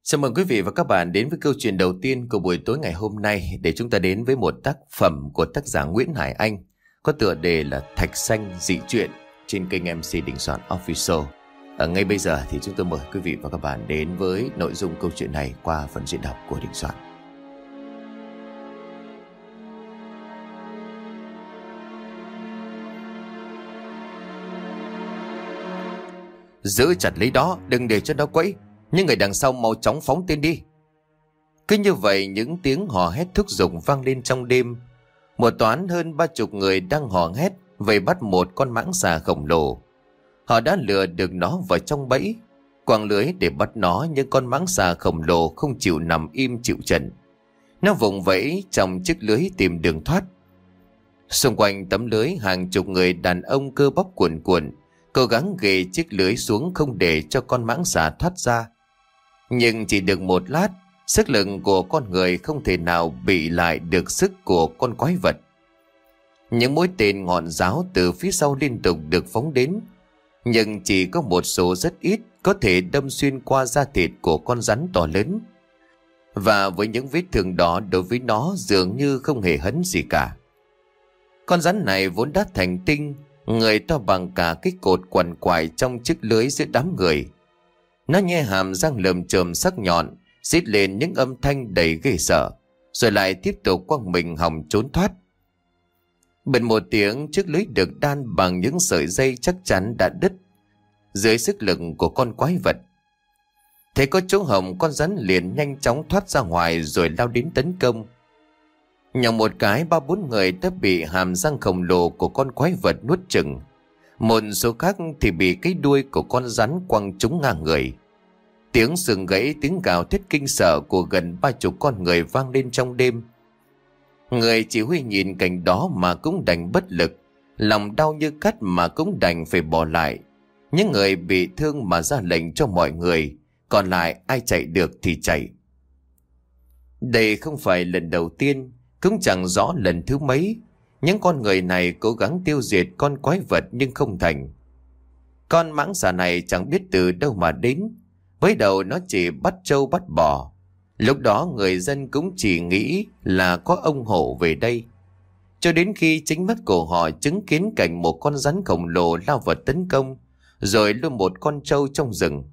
Chào mừng quý vị và các bạn đến với câu chuyện đầu tiên của buổi tối ngày hôm nay, để chúng ta đến với một tác phẩm của tác giả Nguyễn Hải Anh có tựa đề là Thạch Xanh Dị Truyện trên kênh MC Đình Soạn Official. Ngay bây giờ thì chúng tôi mời quý vị và các bạn đến với nội dung câu chuyện này qua phần diễn đọc của Đình Soạn. Giữ chặt lấy đó, đừng để cho nó quẫy. Những người đằng sau mau chóng phóng tên đi. Cứ như vậy những tiếng hò hét thúc giục vang lên trong đêm. Một toán hơn 30 người đang hò hét vây bắt một con mãng xà khổng lồ. Họ đã lừa được nó vào trong bẫy, quàng lưới để bắt nó, nhưng con mãng xà khổng lồ không chịu nằm im chịu trận. Nó vùng vẫy trong chiếc lưới tìm đường thoát. Xung quanh tấm lưới hàng chục người đàn ông cơ bắp cuồn cuộn cố gắng ghì chiếc lưới xuống không để cho con mãng xà thoát ra. Nhưng chỉ được một lát, sức lực của con người không thể nào bị lại được sức của con quái vật. Những mũi tên ngọn giáo từ phía sau liên tục được phóng đến, nhưng chỉ có một số rất ít có thể đâm xuyên qua da thịt của con rắn to lớn. Và với những vết thương đó, đối với nó dường như không hề hấn gì cả. Con rắn này vốn đã thành tinh, người to bằng cả cái cột quằn quại trong chiếc lưới giữa đám người. Nó nhe hàm răng lởm chởm sắc nhọn, rít lên những âm thanh đầy ghê sợ, rồi lại tiếp tục quăng mình hòng trốn thoát. Bật một tiếng, chiếc lưới được đan bằng những sợi dây chắc chắn đã đứt dưới sức lực của con quái vật. Thấy có chỗ hổng, con rắn liền nhanh chóng thoát ra ngoài rồi lao đến tấn công. Nhằm một cái, 3-4 người đã bị hàm răng khổng lồ của con quái vật nuốt chửng. Một số khác thì bị cái đuôi của con rắn quăng trúng ngang người. Tiếng sừng gãy, tiếng gào thét kinh sợ của gần 30 con người vang lên trong đêm. Người chỉ huy nhìn cảnh đó mà cũng đành bất lực, lòng đau như cắt mà cũng đành phải bỏ lại. Những người bị thương mà ra lệnh cho mọi người, còn lại ai chạy được thì chạy. Đây không phải lần đầu tiên, cũng chẳng rõ lần thứ mấy, những con người này cố gắng tiêu diệt con quái vật nhưng không thành. Con mãng xà này chẳng biết từ đâu mà đến. Mới đầu nó chỉ bắt trâu bắt bò. Lúc đó người dân cũng chỉ nghĩ là có ông hổ về đây. Cho đến khi chính mắt của họ chứng kiến cảnh một con rắn khổng lồ lao vào tấn công, rồi luôn một con trâu trong rừng.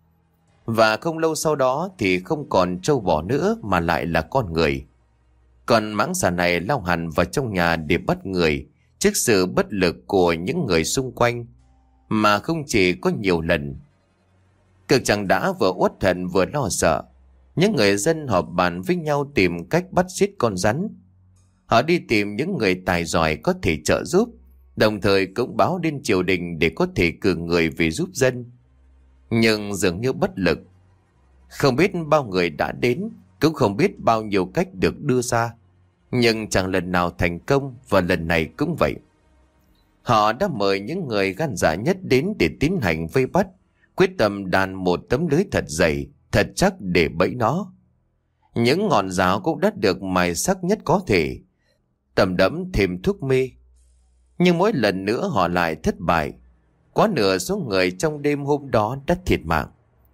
Và không lâu sau đó thì không còn trâu bò nữa mà lại là con người. Còn mãng xà này lao hẳn vào trong nhà để bắt người trước sự bất lực của những người xung quanh, mà không chỉ có nhiều lần. Cực chẳng đã vừa uất hận vừa lo sợ, những người dân họp bàn với nhau tìm cách bắt giết con rắn. Họ đi tìm những người tài giỏi có thể trợ giúp, đồng thời cũng báo lên triều đình để có thể cử người về giúp dân. Nhưng dường như bất lực. Không biết bao người đã đến, cũng không biết bao nhiêu cách được đưa ra, nhưng chẳng lần nào thành công, và lần này cũng vậy. Họ đã mời những người gan dạ nhất đến để tiến hành vây bắt, quyết tâm đàn một tấm lưới thật dày, thật chắc để bẫy nó. Những ngọn giáo cũng đã được mài sắc nhất có thể, tẩm đẫm thêm thuốc mê. Nhưng mỗi lần nữa họ lại thất bại. Quá nửa số người trong đêm hôm đó đã thiệt mạng.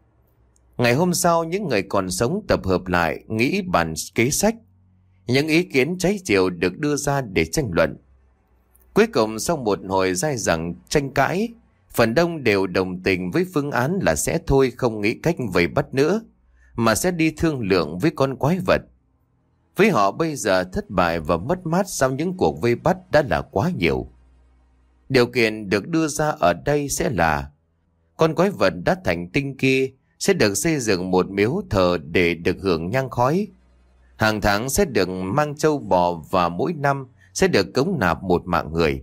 Ngày hôm sau, những người còn sống tập hợp lại nghĩ bàn kế sách. Những ý kiến trái chiều được đưa ra để tranh luận. Cuối cùng sau một hồi dai dẳng tranh cãi, phần đông đều đồng tình với phương án là sẽ thôi không nghĩ cách vây bắt nữa, mà sẽ đi thương lượng với con quái vật. Với họ bây giờ thất bại và mất mát sau những cuộc vây bắt đã là quá nhiều. Điều kiện được đưa ra ở đây sẽ là con quái vật đã thành tinh kia sẽ được xây dựng một miếu thờ để được hưởng nhang khói. Hàng tháng sẽ được mang trâu bò, và mỗi năm sẽ được cống nạp một mạng người.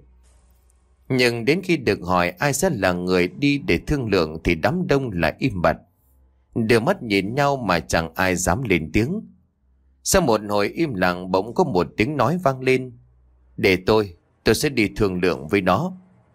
Nhưng đến khi được hỏi ai sẽ là người đi để thương lượng thì đám đông lại im bặt, đưa mắt nhìn nhau mà chẳng ai dám lên tiếng. Sau một hồi im lặng, bỗng có một tiếng nói vang lên: "Để tôi sẽ đi thương lượng với nó."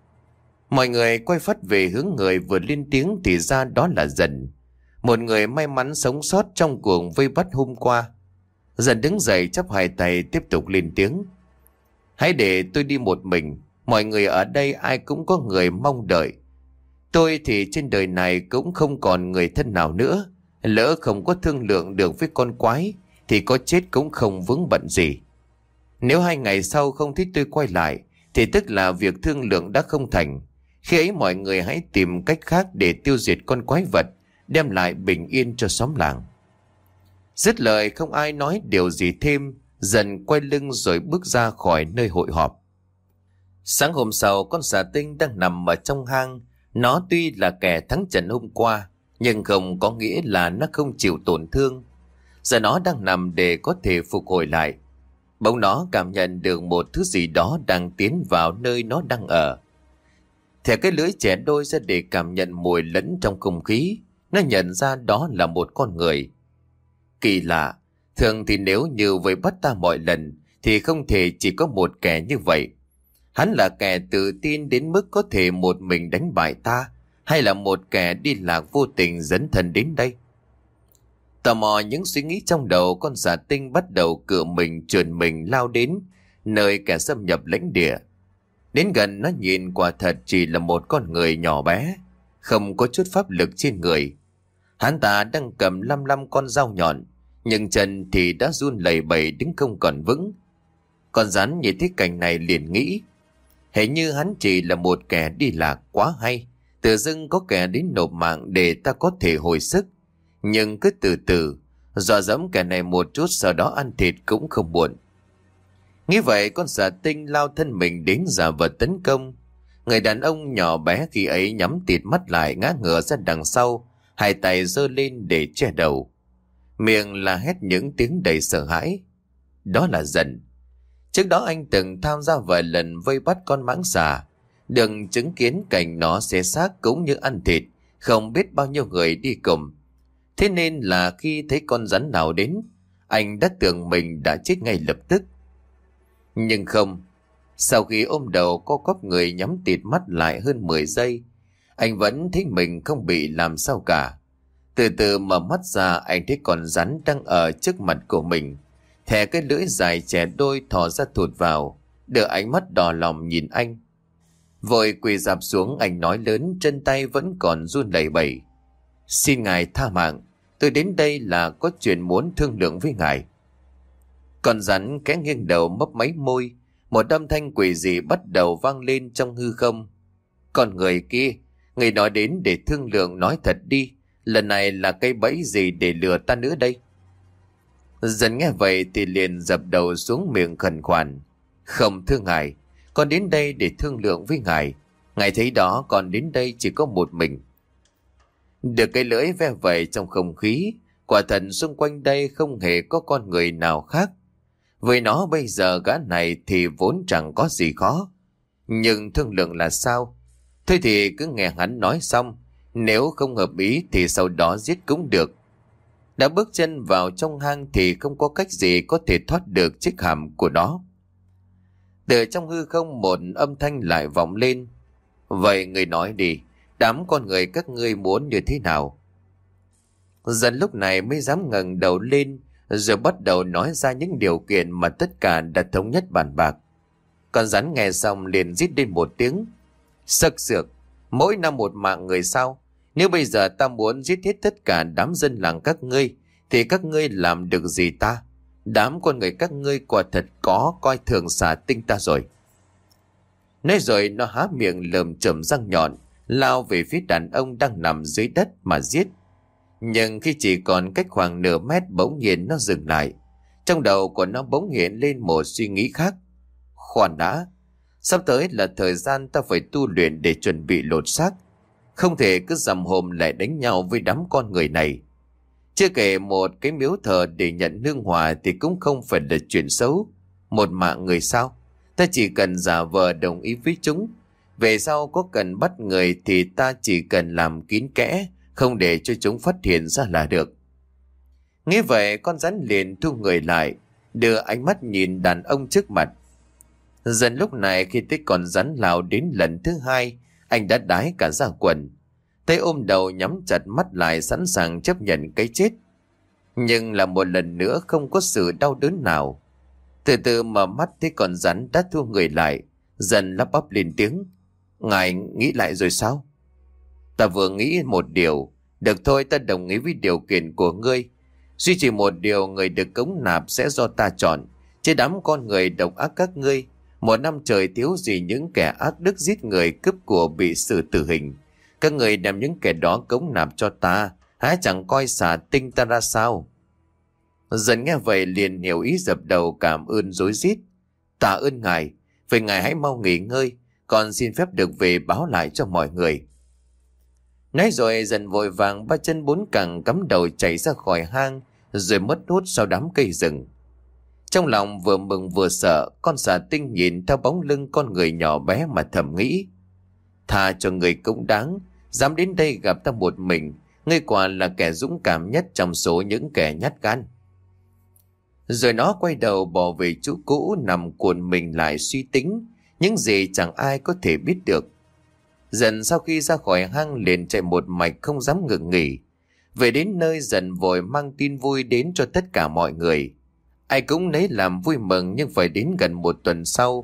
Mọi người quay phắt về hướng người vừa lên tiếng thì ra đó là Dần, một người may mắn sống sót trong cuộc vây bắt hôm qua. Dần đứng dậy chắp hai tay tiếp tục lên tiếng: "Hãy để tôi đi một mình. Mọi người ở đây ai cũng có người mong đợi. Tôi thì trên đời này cũng không còn người thân nào nữa. Lỡ không có thương lượng được với con quái thì có chết cũng không vướng bận gì. Nếu 2 ngày sau không thấy tôi quay lại thì tức là việc thương lượng đã không thành. Khi ấy mọi người hãy tìm cách khác để tiêu diệt con quái vật, đem lại bình yên cho xóm làng. Dứt lời không ai nói điều gì thêm, dần quay lưng rồi bước ra khỏi nơi hội họp. Sáng hôm sau, con xà tinh đang nằm ở trong hang. Nó tuy là kẻ thắng trận hôm qua, nhưng không có nghĩa là nó không chịu tổn thương. Giờ nó đang nằm để có thể phục hồi lại. Bỗng nó cảm nhận được một thứ gì đó đang tiến vào nơi nó đang ở. Thẻ cái lưỡi chẻ đôi ra để cảm nhận mùi lẫn trong không khí. Nó nhận ra đó là một con người. Kỳ lạ, thường thì nếu như với bắt ta mọi lần thì không thể chỉ có một kẻ như vậy. Hắn là kẻ tự tin đến mức có thể một mình đánh bại ta, hay là một kẻ đi lạc vô tình dẫn thần đến đây? Tò mò những suy nghĩ trong đầu, con xà tinh bắt đầu cựa mình trườn mình lao đến nơi kẻ xâm nhập lãnh địa. Đến gần nó nhìn quả thật chỉ là một con người nhỏ bé, không có chút pháp lực trên người. Hắn ta đang cầm lăm con dao nhọn, nhưng chân thì đã run lẩy bẩy đứng không còn vững. Con rắn nhìn thấy cảnh này liền nghĩ, hình như hắn chỉ là một kẻ đi lạc quá hay, tự dưng có kẻ đến nộp mạng để ta có thể hồi sức. Nhưng cứ từ từ, dọa dẫm kẻ này một chút, sau đó ăn thịt cũng không muộn. Nghĩ vậy, con xà tinh lao thân mình đến giả vờ tấn công. Người đàn ông nhỏ bé khi ấy nhắm tịt mắt lại, ngã ngửa ra đằng sau, hai tay giơ lên để che đầu. Miệng là hét những tiếng đầy sợ hãi. Đó là Dần. Trước đó anh từng tham gia vài lần vây bắt con mãng xà, đừng chứng kiến cảnh nó xé xác cũng như ăn thịt, không biết bao nhiêu người đi cùng. Thế nên là khi thấy con rắn nào đến, anh đã tưởng mình đã chết ngay lập tức. Nhưng không, sau khi ôm đầu co quắp người nhắm tịt mắt lại hơn 10 giây, anh vẫn thấy mình không bị làm sao cả. Từ từ mở mắt ra, anh thấy con rắn đang ở trước mặt của mình. Thè cái lưỡi dài chẻ đôi thò ra thụt vào, đưa ánh mắt đỏ lòng nhìn anh. Vội quỳ rạp xuống, anh nói lớn, chân tay vẫn còn run lẩy bẩy. Xin ngài tha mạng, tôi đến đây là có chuyện muốn thương lượng với ngài. Con rắn khẽ nghiêng đầu mấp máy môi, một âm thanh quỷ dị bắt đầu vang lên trong hư không. Con người kia, người nói đến để thương lượng nói thật đi, lần này là cây bẫy gì để lừa ta nữa đây? Dần nghe vậy thì liền dập đầu xuống miệng khẩn khoản. Không thưa ngài, con đến đây để thương lượng với ngài. Ngài thấy đó, con đến đây chỉ có một mình. Được cái lưỡi ve vẩy trong không khí, quả thật xung quanh đây không hề có con người nào khác. Với nó bây giờ gã này thì vốn chẳng có gì khó. Nhưng thương lượng là sao? Thôi thì cứ nghe hắn nói xong, nếu không hợp ý thì sau đó giết cũng được. Đã bước chân vào trong hang thì không có cách gì có thể thoát được chiếc hàm của nó. Từ trong hư không một âm thanh lại vọng lên. Vậy người nói đi, đám con người các ngươi muốn như thế nào? Dần lúc này mới dám ngẩng đầu lên, rồi bắt đầu nói ra những điều kiện mà tất cả đã thống nhất bàn bạc. Con rắn nghe xong liền rít lên một tiếng. Sặc sược, mỗi năm một mạng người sao? Nếu bây giờ ta muốn giết hết tất cả đám dân làng các ngươi, thì các ngươi làm được gì ta? Đám con người các ngươi quả thật có coi thường xà tinh ta rồi. Nói rồi nó há miệng lởm chởm răng nhọn, lao về phía đàn ông đang nằm dưới đất mà giết. Nhưng khi chỉ còn cách khoảng nửa mét, bỗng nhiên nó dừng lại. Trong đầu của nó bỗng hiện lên một suy nghĩ khác. Khoan đã, sắp tới là thời gian ta phải tu luyện để chuẩn bị lột xác. Không thể cứ dằm hôm lại đánh nhau với đám con người này. Chưa kể một cái miếu thờ để nhận hương hòa thì cũng không phải là chuyện xấu. Một mạng người sao? Ta chỉ cần giả vờ đồng ý với chúng. Về sau có cần bắt người thì ta chỉ cần làm kín kẽ, không để cho chúng phát hiện ra là được. Nghe vậy con rắn liền thu người lại, đưa ánh mắt nhìn đàn ông trước mặt. Dần lúc này khi thấy con rắn lao đến lần thứ hai, anh đã đái cả ra quần. Tay ôm đầu nhắm chặt mắt lại, sẵn sàng chấp nhận cái chết. Nhưng là một lần nữa không có sự đau đớn nào. Từ từ mở mắt thấy con rắn đã thu người lại, dần lắp bắp lên tiếng. Ngài nghĩ lại rồi sao? Ta vừa nghĩ một điều, Được thôi, ta đồng ý với điều kiện của ngươi. Duy chỉ một điều, người được cống nạp sẽ do ta chọn. Chứ đám con người độc ác các ngươi, một năm trời thiếu gì những kẻ ác đức giết người cướp của bị xử tử hình. Các người đem những kẻ đó cống nạp cho ta, há chẳng coi xả tinh ta ra sao? Dần nghe vậy liền hiểu ý, dập đầu cảm ơn rối rít. Tạ ơn ngài, vậy ngài hãy mau nghỉ ngơi, còn xin phép được về báo lại cho mọi người. Nói rồi Dần vội vàng ba chân bốn cẳng cắm đầu chạy ra khỏi hang, rồi mất hút sau đám cây rừng. Trong lòng vừa mừng vừa sợ, con xà tinh nhìn theo bóng lưng con người nhỏ bé mà thầm nghĩ: thà cho người cũng đáng, dám đến đây gặp ta một mình, ngươi quả là kẻ dũng cảm nhất trong số những kẻ nhát gan. Rồi nó quay đầu bỏ về chỗ cũ, nằm cuộn mình lại suy tính những gì chẳng ai có thể biết được. Dần sau khi ra khỏi hang liền chạy một mạch không dám ngừng nghỉ. Về đến nơi Dần vội mang tin vui đến cho tất cả mọi người. Ai cũng lấy làm vui mừng, nhưng phải đến gần một tuần sau,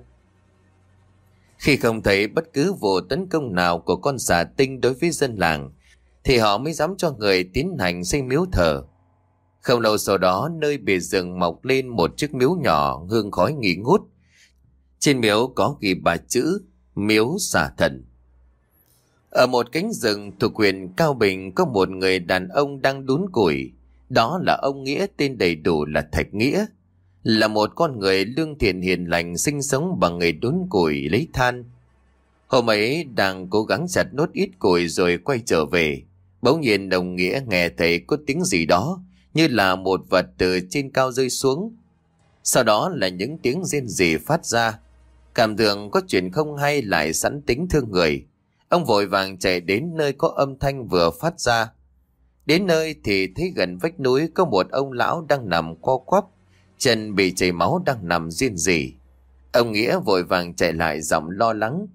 khi không thấy bất cứ vụ tấn công nào của con xà tinh đối với dân làng, thì họ mới dám cho người tiến hành xây miếu thờ. Không lâu sau đó, nơi bìa rừng mọc lên một chiếc miếu nhỏ hương khói nghi ngút. Trên miếu có ghi 3 chữ: miếu xà thần. Ở một cánh rừng thuộc huyện Cao Bình có một người đàn ông đang đốn củi. Đó là ông Nghĩa, tên đầy đủ là Thạch Nghĩa, là một con người lương thiện hiền lành, sinh sống bằng nghề đốn củi lấy than. Hôm ấy đang cố gắng chặt nốt ít củi rồi quay trở về, bỗng nhiên ông Nghĩa nghe thấy có tiếng gì đó như là một vật từ trên cao rơi xuống. Sau đó là những tiếng rên rỉ phát ra. Cảm tưởng có chuyện không hay, lại sẵn tính thương người, ông vội vàng chạy đến nơi có âm thanh vừa phát ra. Đến nơi thì thấy gần vách núi có một ông lão đang nằm co quắp, chân bị chảy máu, đang nằm rên rỉ. Ông Nghĩa vội vàng chạy lại, giọng lo lắng: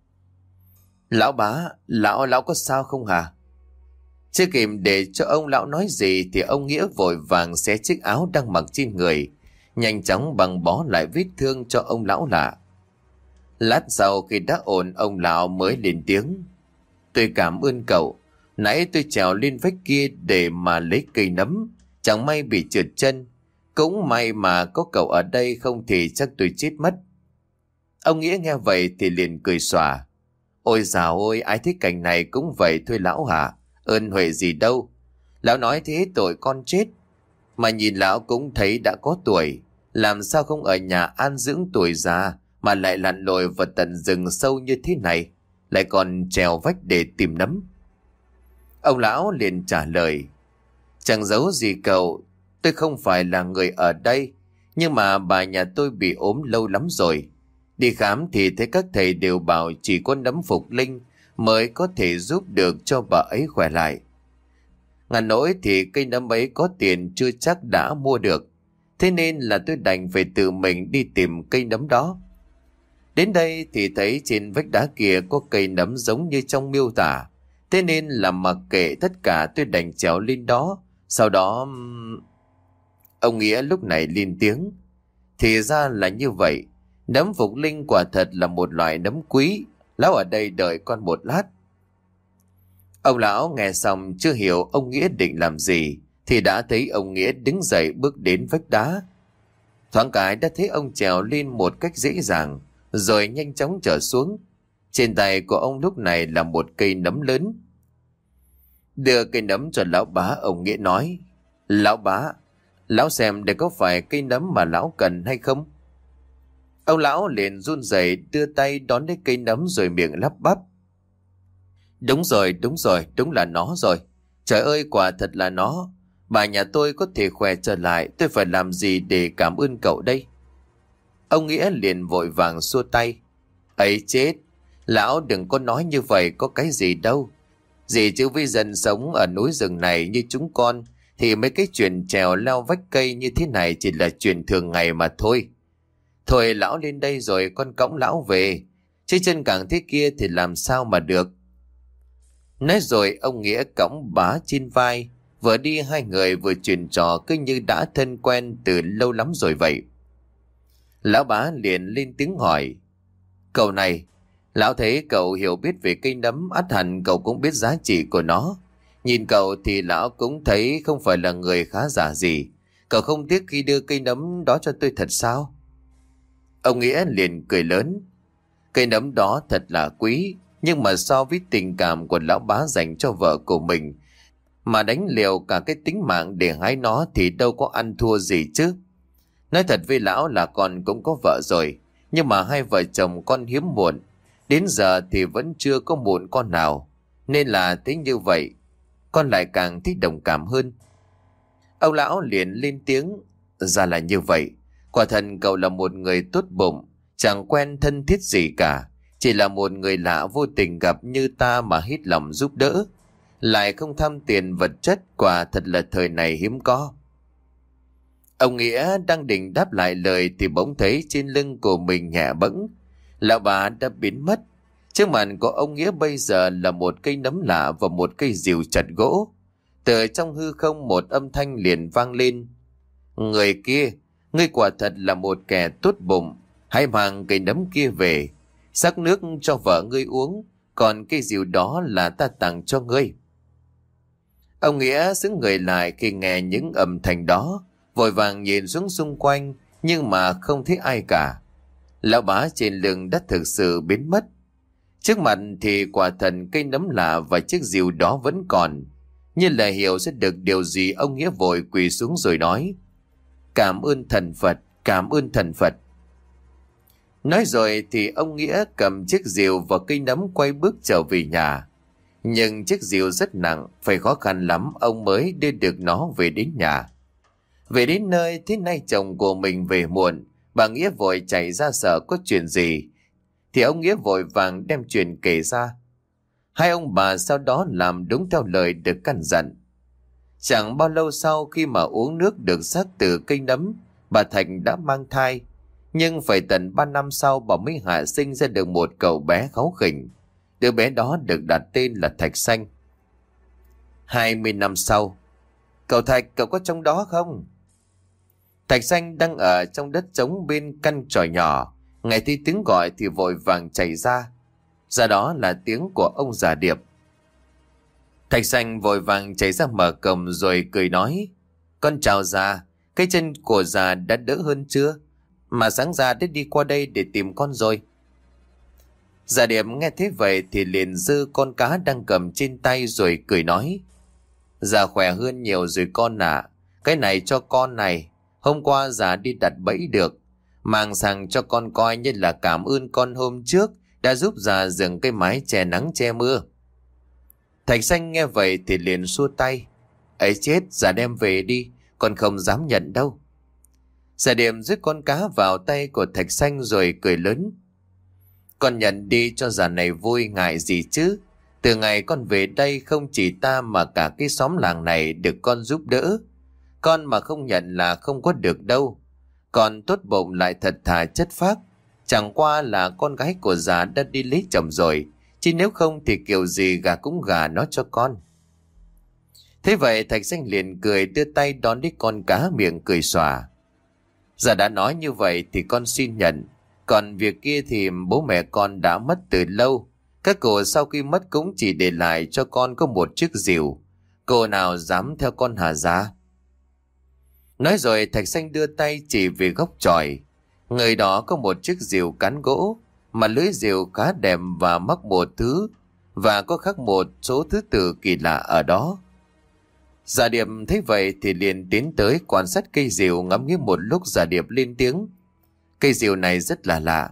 lão bá, lão có sao không hả? Chưa kịp để cho ông lão nói gì thì ông Nghĩa vội vàng xé chiếc áo đang mặc trên người, nhanh chóng băng bó lại vết thương cho ông lão lạ. Lát sau khi đã ổn, ông lão mới lên tiếng: tôi cảm ơn cậu, nãy tôi trèo lên vách kia để mà lấy cây nấm, chẳng may bị trượt chân. Cũng may mà có cậu ở đây, không thì chắc tôi chết mất. Ông Nghĩa nghe vậy thì liền cười xòa: ôi dào ôi, ai thấy cảnh này cũng vậy thôi lão hả? Ơn huệ gì đâu. Lão nói thế tội con chết. Mà nhìn lão cũng thấy đã có tuổi, làm sao không ở nhà an dưỡng tuổi già, mà lại lặn lội vào tận rừng sâu như thế này, lại còn trèo vách để tìm nấm. Ông lão liền trả lời: chẳng giấu gì cậu, tôi không phải là người ở đây, nhưng mà bà nhà tôi bị ốm lâu lắm rồi. Đi khám thì thấy các thầy đều bảo chỉ có nấm phục linh mới có thể giúp được cho bà ấy khỏe lại. Ngàn nỗi thì cây nấm ấy có tiền chưa chắc đã mua được, thế nên là tôi đành phải tự mình đi tìm cây nấm đó. Đến đây thì thấy trên vách đá kia có cây nấm giống như trong miêu tả, thế nên là mặc kệ tất cả, tôi đành trèo lên đó. Sau đó ông Nghĩa lúc này lên tiếng: thì ra là như vậy, nấm phục linh quả thật là một loại nấm quý, lão ở đây đợi con một lát. Ông lão nghe xong chưa hiểu ông Nghĩa định làm gì, thì đã thấy ông Nghĩa đứng dậy bước đến vách đá. Thoáng cái đã thấy ông trèo lên một cách dễ dàng, rồi nhanh chóng trở xuống. Trên tay của ông lúc này là một cây nấm lớn. Đưa cây nấm cho lão bá, ông Nghĩa nói: lão bá, lão xem để có phải cây nấm mà lão cần hay không? Ông lão liền run rẩy đưa tay đón lấy cây nấm rồi miệng lắp bắp: đúng rồi, đúng là nó rồi. Trời ơi, quả thật là nó. Bà nhà tôi có thể khỏe trở lại, tôi phải làm gì để cảm ơn cậu đây? Ông Nghĩa liền vội vàng xua tay: ấy chết, lão đừng có nói như vậy, có cái gì đâu. Gì chứ với dân sống ở núi rừng này như chúng con, thì mấy cái chuyện trèo leo vách cây như thế này chỉ là chuyện thường ngày mà thôi. Thôi lão lên đây rồi con cõng lão về, chứ chân cẳng thế kia thì làm sao mà được. Nói rồi ông Nghĩa cõng bá trên vai, vừa đi hai người vừa chuyện trò cứ như đã thân quen từ lâu lắm rồi vậy. Lão bá liền lên tiếng hỏi: cậu này, lão thấy cậu hiểu biết về cây nấm, ắt hẳn cậu cũng biết giá trị của nó. Nhìn cậu thì lão cũng thấy không phải là người khá giả gì. Cậu không tiếc khi đưa cây nấm đó cho tôi thật sao? Ông Nghĩa liền cười lớn. Cây nấm đó thật là quý, nhưng mà so với tình cảm của lão bá dành cho vợ của mình mà đánh liều cả cái tính mạng để hái nó thì đâu có ăn thua gì chứ. Nói thật với lão là con cũng có vợ rồi, nhưng mà hai vợ chồng con hiếm muộn, đến giờ thì vẫn chưa có muộn con nào, nên là thế như vậy con lại càng thích đồng cảm hơn. Ông lão liền lên tiếng. Ra là như vậy, quả thật cậu là một người tốt bụng, chẳng quen thân thiết gì cả, chỉ là một người lạ vô tình gặp như ta mà hết lòng giúp đỡ, lại không tham tiền vật chất, quả thật là thời này hiếm có. Ông Nghĩa đang định đáp lại lời thì bỗng thấy trên lưng của mình nhẹ bẫng. Lão bà đã biến mất. Trước mặt của ông Nghĩa bây giờ là một cây nấm lạ và một cây rìu chặt gỗ. Từ trong hư không một âm thanh liền vang lên. Người kia, ngươi quả thật là một kẻ tốt bụng, hãy mang cây nấm kia về, sắc nước cho vợ ngươi uống, còn cây rìu đó là ta tặng cho ngươi. Ông Nghĩa xứng người lại khi nghe những âm thanh đó, vội vàng nhìn xuống xung quanh nhưng mà không thấy ai cả. Lão bá trên lưng đã thực sự biến mất. Trước mặt thì quả thần cây nấm lạ và chiếc rìu đó vẫn còn. Như là hiểu sẽ được điều gì, ông Nghĩa vội quỳ xuống rồi nói. Cảm ơn thần Phật, cảm ơn thần Phật. Nói rồi thì ông Nghĩa cầm chiếc rìu và cây nấm quay bước trở về nhà. Nhưng chiếc rìu rất nặng, phải khó khăn lắm ông mới đưa được nó về đến nhà. Về đến nơi thế nay chồng của mình về muộn, bà Nghĩa vội chạy ra sợ có chuyện gì. Thì ông Nghĩa vội vàng đem chuyện kể ra. Hai ông bà sau đó làm đúng theo lời được căn dặn. Chẳng bao lâu sau khi mà uống nước được sắc từ cây nấm, bà Thành đã mang thai. Nhưng phải tận 3 năm sau bà mới hạ sinh ra được một cậu bé kháu khỉnh. Đứa bé đó được đặt tên là Thạch Xanh. 20 năm sau. Cậu Thạch, cậu có trong đó không? Thạch Xanh đang ở trong đất trống bên căn tròi nhỏ. Nghe thấy tiếng gọi thì vội vàng chạy ra. Ra đó là tiếng của ông già Điệp. Thạch Xanh vội vàng chạy ra mở cổng rồi cười nói. Con chào già, cái chân của già đã đỡ hơn chưa? Mà sáng già đã đi qua đây để tìm con rồi. Già Điệp nghe thế vậy thì liền giơ con cá đang cầm trên tay rồi cười nói. Già khỏe hơn nhiều rồi con ạ. Cái này cho con này. Hôm qua già đi đặt bẫy được. Mang sang cho con coi như là cảm ơn con hôm trước đã giúp già dựng cái mái che nắng che mưa. Thạch Xanh nghe vậy thì liền xua tay. Ấy chết, già đem về đi, con không dám nhận đâu. Già Điệp rút con cá vào tay của Thạch Xanh rồi cười lớn. Con nhận đi cho già này vui, ngại gì chứ. Từ ngày con về đây không chỉ ta mà cả cái xóm làng này được con giúp đỡ. Con mà không nhận là không có được đâu. Con tốt bụng lại thật thà chất phác. Chẳng qua là con gái của già đã đi lấy chồng rồi, chứ nếu không thì kiểu gì gà cũng gà nó cho con. Thế vậy Thạch Xanh liền cười đưa tay đón lấy con cá, miệng cười xòa. Già đã nói như vậy thì con xin nhận. Còn việc kia thì bố mẹ con đã mất từ lâu. Các cô sau khi mất cũng chỉ để lại cho con có một chiếc rìu. Cô nào dám theo con hả già? Nói rồi Thạch Xanh đưa tay chỉ về góc chòi. Người đó có một chiếc rìu cán gỗ, mà lưới rìu khá đẹp và mắc một thứ, và có khắc một số thứ tự kỳ lạ ở đó. Già Điệp thấy vậy thì liền tiến tới quan sát cây rìu, ngắm nghía một lúc. Già Điệp lên tiếng. Cây rìu này rất là lạ.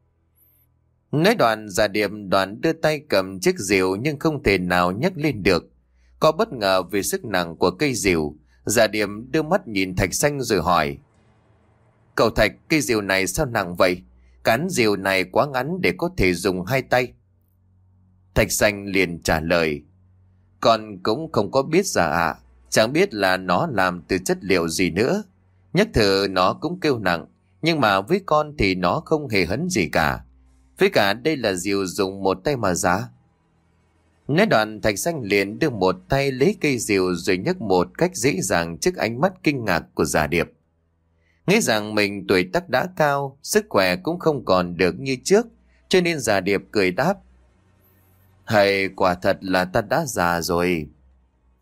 Nói đoạn Già Điệp đoạn đưa tay cầm chiếc rìu nhưng không thể nào nhấc lên được. Có bất ngờ vì sức nặng của cây rìu, Già Điệp đưa mắt nhìn Thạch Xanh rồi hỏi. Cậu Thạch, cây rìu này sao nặng vậy? Cán rìu này quá ngắn để có thể dùng hai tay. Thạch Xanh liền trả lời. Con cũng không có biết già ạ. Chẳng biết là nó làm từ chất liệu gì nữa. Nhất thử nó cũng kêu nặng, nhưng mà với con thì nó không hề hấn gì cả. Với cả đây là rìu dùng một tay mà giá. Nói đoạn Thạch Xanh liền đưa một tay lấy cây rìu rồi nhấc một cách dễ dàng trước ánh mắt kinh ngạc của Già Điệp. Nghĩ rằng mình tuổi tác đã cao, sức khỏe cũng không còn được như trước, cho nên Già Điệp cười đáp. Hay quả thật là ta đã già rồi.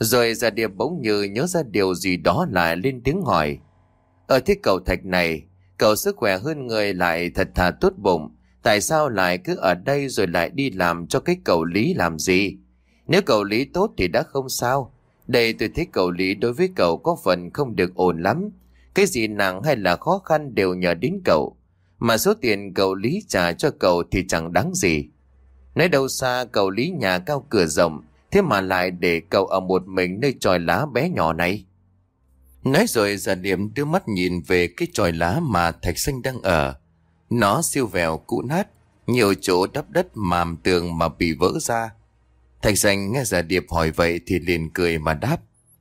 Rồi Già Điệp bỗng như nhớ ra điều gì đó lại lên tiếng hỏi. Ở thế cậu Thạch này, cậu sức khỏe hơn người lại thật thà tốt bụng, tại sao lại cứ ở đây rồi lại đi làm cho cái cậu Lý làm gì? Nếu cậu Lý tốt thì đã không sao. Đây tôi thấy cậu Lý đối với cậu có phần không được ổn lắm. Cái gì nặng hay là khó khăn đều nhờ đến cậu. Mà số tiền cậu Lý trả cho cậu thì chẳng đáng gì. Nói đâu xa cậu Lý nhà cao cửa rộng, thế mà lại để cậu ở một mình nơi chòi lá bé nhỏ này. Nói rồi Già Điệp đưa mắt nhìn về cái chòi lá mà Thạch Xanh đang ở. Nó siêu vẹo cũ nát, nhiều chỗ đắp đất màm tường mà bị vỡ ra. Thạch Xanh nghe Già Điệp hỏi vậy thì liền cười mà đáp.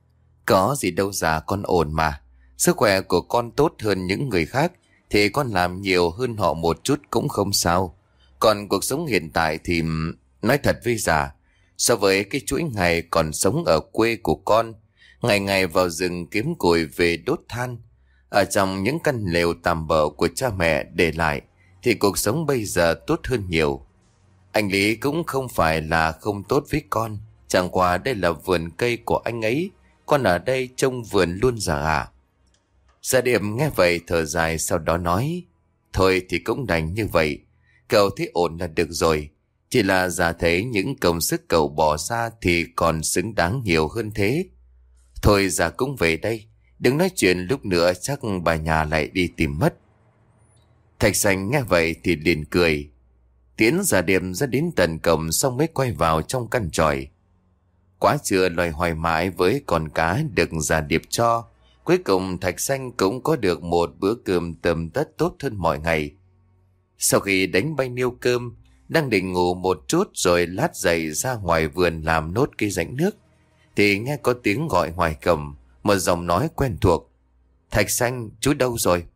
Có gì đâu già, con ổn mà. Sức khỏe của con tốt hơn những người khác thì con làm nhiều hơn họ một chút cũng không sao. Còn cuộc sống hiện tại thì nói thật với già, so với cái chuỗi ngày còn sống ở quê của con, ngày ngày vào rừng kiếm củi về đốt than, ở trong những căn lều tạm bợ của cha mẹ để lại, thì cuộc sống bây giờ tốt hơn nhiều. Anh Lý cũng không phải là không tốt với con, chẳng qua đây là vườn cây của anh ấy, con ở đây trông vườn luôn già à. Gia Điệp nghe vậy thở dài, sau đó nói, thôi thì cũng đành như vậy, cậu thấy ổn là được rồi. Chỉ là già thấy những công sức cậu bỏ ra thì còn xứng đáng nhiều hơn thế. Thôi già cũng về đây, đừng nói chuyện lúc nữa chắc bà nhà lại đi tìm mất. Thạch Xanh nghe vậy thì liền cười. Tiễn Già Điệp ra đến tận cổng xong mới quay vào trong căn chòi. Quá trưa loài hoài mãi với con cá được Già Điệp cho. Cuối cùng Thạch Xanh cũng có được một bữa cơm tầm tất tốt hơn mọi ngày. Sau khi đánh bay niêu cơm, đang định ngủ một chút rồi lát dậy ra ngoài vườn làm nốt cái rãnh nước, thì nghe có tiếng gọi ngoài cổng, một giọng nói quen thuộc. Thạch Xanh, chú đâu rồi?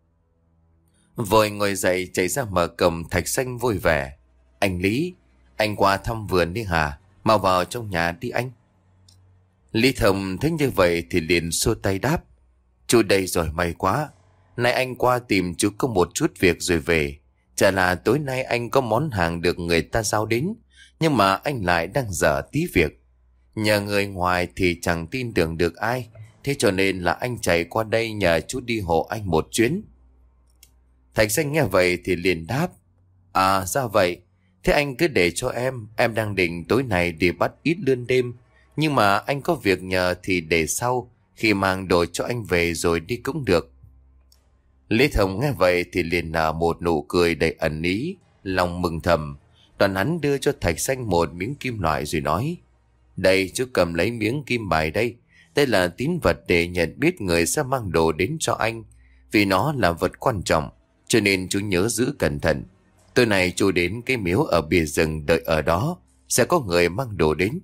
Vội ngồi dậy chạy ra mở cổng. Thạch Xanh vui vẻ. Anh Lý, anh qua thăm vườn đi hả? Mau vào trong nhà đi anh. Lý Thông thấy như vậy thì liền xua tay đáp. Chú đây rồi, may quá. Nay anh qua tìm chú có một chút việc rồi về. Chả là tối nay anh có món hàng được người ta giao đến, nhưng mà anh lại đang dở tí việc. Nhờ người ngoài thì chẳng tin tưởng được ai, thế cho nên là anh chạy qua đây nhờ chú đi hộ anh một chuyến. Thạch Xanh nghe vậy thì liền đáp. À ra vậy, thế anh cứ để cho em đang định tối nay đi bắt ít lươn đêm, nhưng mà anh có việc nhờ thì để sau, khi mang đồ cho anh về rồi đi cũng được. Lý Thông nghe vậy thì liền nở một nụ cười đầy ẩn ý, lòng mừng thầm. Đoàn hắn đưa cho Thạch Xanh một miếng kim loại rồi nói. Đây, chú cầm lấy miếng kim bài đây. Đây là tín vật để nhận biết người sẽ mang đồ đến cho anh. Vì nó là vật quan trọng, cho nên chú nhớ giữ cẩn thận. Tối nay chú đến cái miếu ở bìa rừng đợi ở đó, sẽ có người mang đồ đến.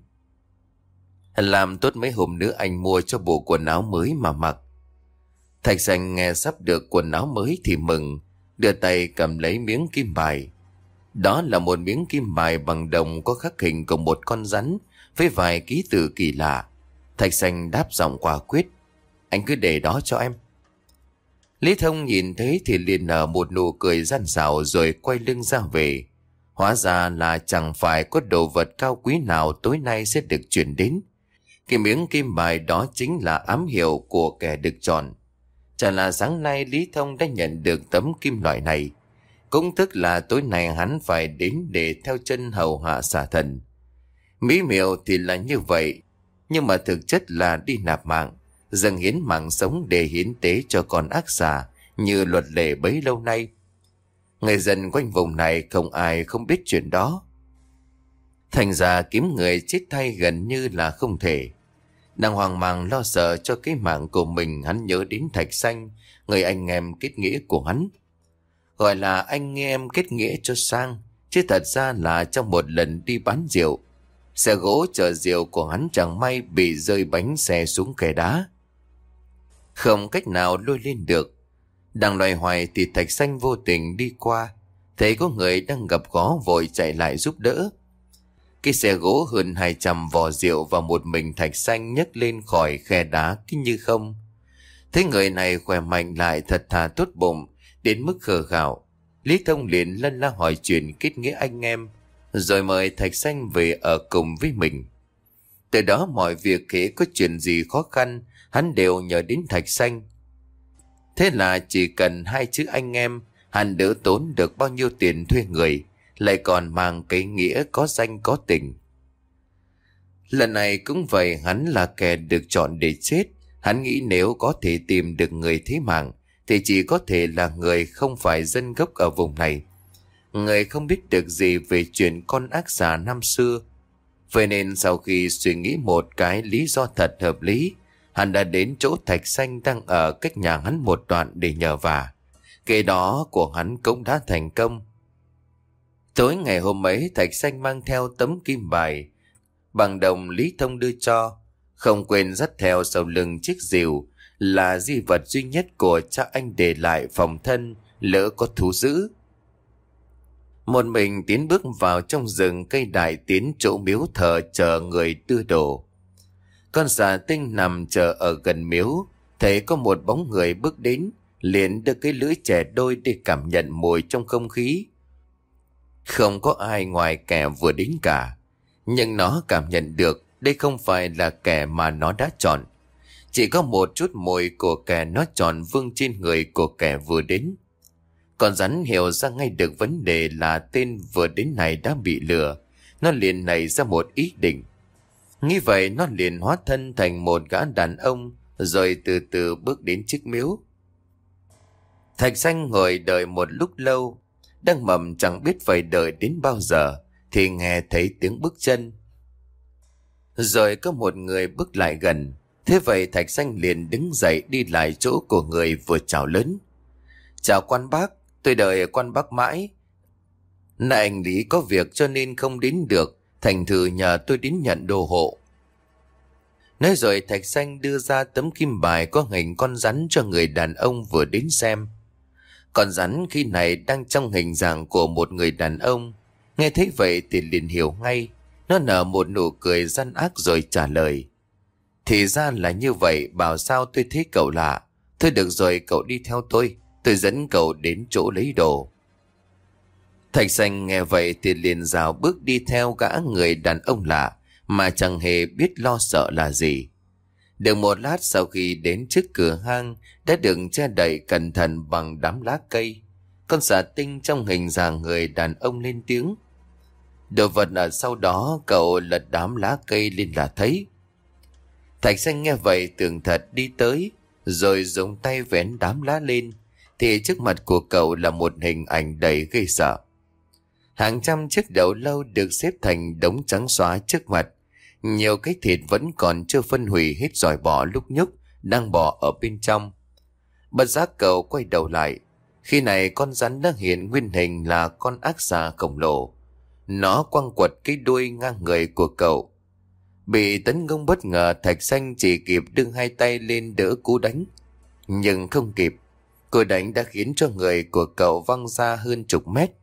Làm tốt mấy hôm nữa anh mua cho bộ quần áo mới mà mặc. Thạch Xanh nghe sắp được quần áo mới thì mừng, đưa tay cầm lấy miếng kim bài. Đó là một miếng kim bài bằng đồng có khắc hình của một con rắn với vài ký tự kỳ lạ. Thạch Xanh đáp giọng quả quyết. Anh cứ để đó cho em. Lý Thông nhìn thấy thì liền nở một nụ cười gian xảo rồi quay lưng ra về. Hóa ra là chẳng phải có đồ vật cao quý nào tối nay sẽ được chuyển đến. Cái miếng kim bài đó chính là ám hiệu của kẻ được chọn. Chả là sáng nay Lý Thông đã nhận được tấm kim loại này, cũng tức là tối nay hắn phải đến để theo chân hầu hạ xà thần. Mỹ miều thì là như vậy, nhưng mà thực chất là đi nạp mạng, dâng hiến mạng sống để hiến tế cho con ác xà như luật lệ bấy lâu nay. Người dân quanh vùng này không ai không biết chuyện đó. Thành ra kiếm người chết thay gần như là không thể. Đang hoang mang lo sợ cho cái mạng của mình, hắn nhớ đến Thạch Xanh, người anh em kết nghĩa của hắn. Gọi là anh em kết nghĩa cho sang, chứ thật ra là trong một lần đi bán rượu, xe gỗ chở rượu của hắn chẳng may bị rơi bánh xe xuống khe đá, không cách nào lôi lên được. Đang loay hoay thì Thạch Xanh vô tình đi qua, thấy có người đang gặp khó vội chạy lại giúp đỡ. Cái xe gỗ hơn 200 vò rượu và một mình Thạch Xanh nhấc lên khỏi khe đá cứ như không. Thấy người này khỏe mạnh lại thật thà tốt bụng đến mức khờ khạo, Lý Thông liền lân la hỏi chuyện kết nghĩa anh em, rồi mời Thạch Xanh về ở cùng với mình. Từ đó mọi việc hễ có chuyện gì khó khăn, hắn đều nhờ đến Thạch Xanh. Thế là chỉ cần hai chữ anh em, hắn đỡ tốn được bao nhiêu tiền thuê người, lại còn mang cái nghĩa có danh có tình. Lần này cũng vậy, hắn là kẻ được chọn để chết. Hắn nghĩ nếu có thể tìm được người thế mạng thì chỉ có thể là người không phải dân gốc ở vùng này, người không biết được gì về chuyện con ác xà năm xưa. Vậy nên sau khi suy nghĩ một cái lý do thật hợp lý, hắn đã đến chỗ Thạch Xanh đang ở cách nhà hắn một đoạn để nhờ vả. Kế đó của hắn cũng đã thành công. Tối ngày hôm ấy, Thạch Xanh mang theo tấm kim bài bằng đồng Lý Thông đưa cho, không quên dắt theo sau lưng chiếc rìu, là di vật duy nhất của cha anh để lại phòng thân lỡ có thú dữ. Một mình tiến bước vào trong rừng cây đại, tiến chỗ miếu thờ chờ người đưa đồ. Con xà tinh nằm chờ ở gần miếu, thấy có một bóng người bước đến, liền đưa cái lưỡi chẻ đôi để cảm nhận mùi trong không khí. Không có ai ngoài kẻ vừa đến cả, nhưng nó cảm nhận được đây không phải là kẻ mà nó đã chọn. Chỉ có một chút mùi của kẻ nó chọn vương trên người của kẻ vừa đến. Con rắn hiểu ra ngay được vấn đề là tên vừa đến này đã bị lừa. Nó liền nảy ra một ý định. Nghĩ vậy nó liền hóa thân thành một gã đàn ông, rồi từ từ bước đến chiếc miếu. Thạch Xanh ngồi đợi một lúc lâu, đang mầm chẳng biết phải đợi đến bao giờ, thì nghe thấy tiếng bước chân. Rồi có một người bước lại gần. Thế vậy Thạch Xanh liền đứng dậy đi lại chỗ của người vừa chào lớn. Chào quan bác, tôi đợi quan bác mãi. Nãy anh Lý có việc cho nên không đến được, thành thử nhờ tôi đến nhận đồ hộ. Nói rồi Thạch Xanh đưa ra tấm kim bài có hình con rắn cho người đàn ông vừa đến xem. Con rắn khi này đang trong hình dạng của một người đàn ông. Nghe thấy vậy thì liền hiểu ngay. Nó nở một nụ cười gian ác rồi trả lời. Thì ra là như vậy, bảo sao tôi thấy cậu lạ. Thôi được rồi, cậu đi theo tôi dẫn cậu đến chỗ lấy đồ. Thạch Xanh nghe vậy thì liền rào bước đi theo gã người đàn ông lạ, mà chẳng hề biết lo sợ là gì. Được một lát sau khi đến trước cửa hang đã được che đậy cẩn thận bằng đám lá cây, con xà tinh trong hình dạng người đàn ông lên tiếng. Đồ vật ở sau đó cậu lật đám lá cây lên là thấy. Thạch Xanh nghe vậy tưởng thật đi tới, rồi dùng tay vén đám lá lên, thì trước mặt của cậu là một hình ảnh đầy ghê sợ. Hàng trăm chiếc đầu lâu được xếp thành đống trắng xóa trước mặt. Nhiều cái thịt vẫn còn chưa phân hủy hết giỏi bọ lúc nhúc đang bò ở bên trong. Bất giác cậu quay đầu lại. Khi này con rắn đang hiện nguyên hình là con ác xà khổng lồ. Nó quăng quật cái đuôi ngang người của cậu. Bị tấn công bất ngờ, Thạch Xanh chỉ kịp đưa hai tay lên đỡ cú đánh. Nhưng không kịp. Cú đánh đã khiến cho người của cậu văng ra hơn chục mét,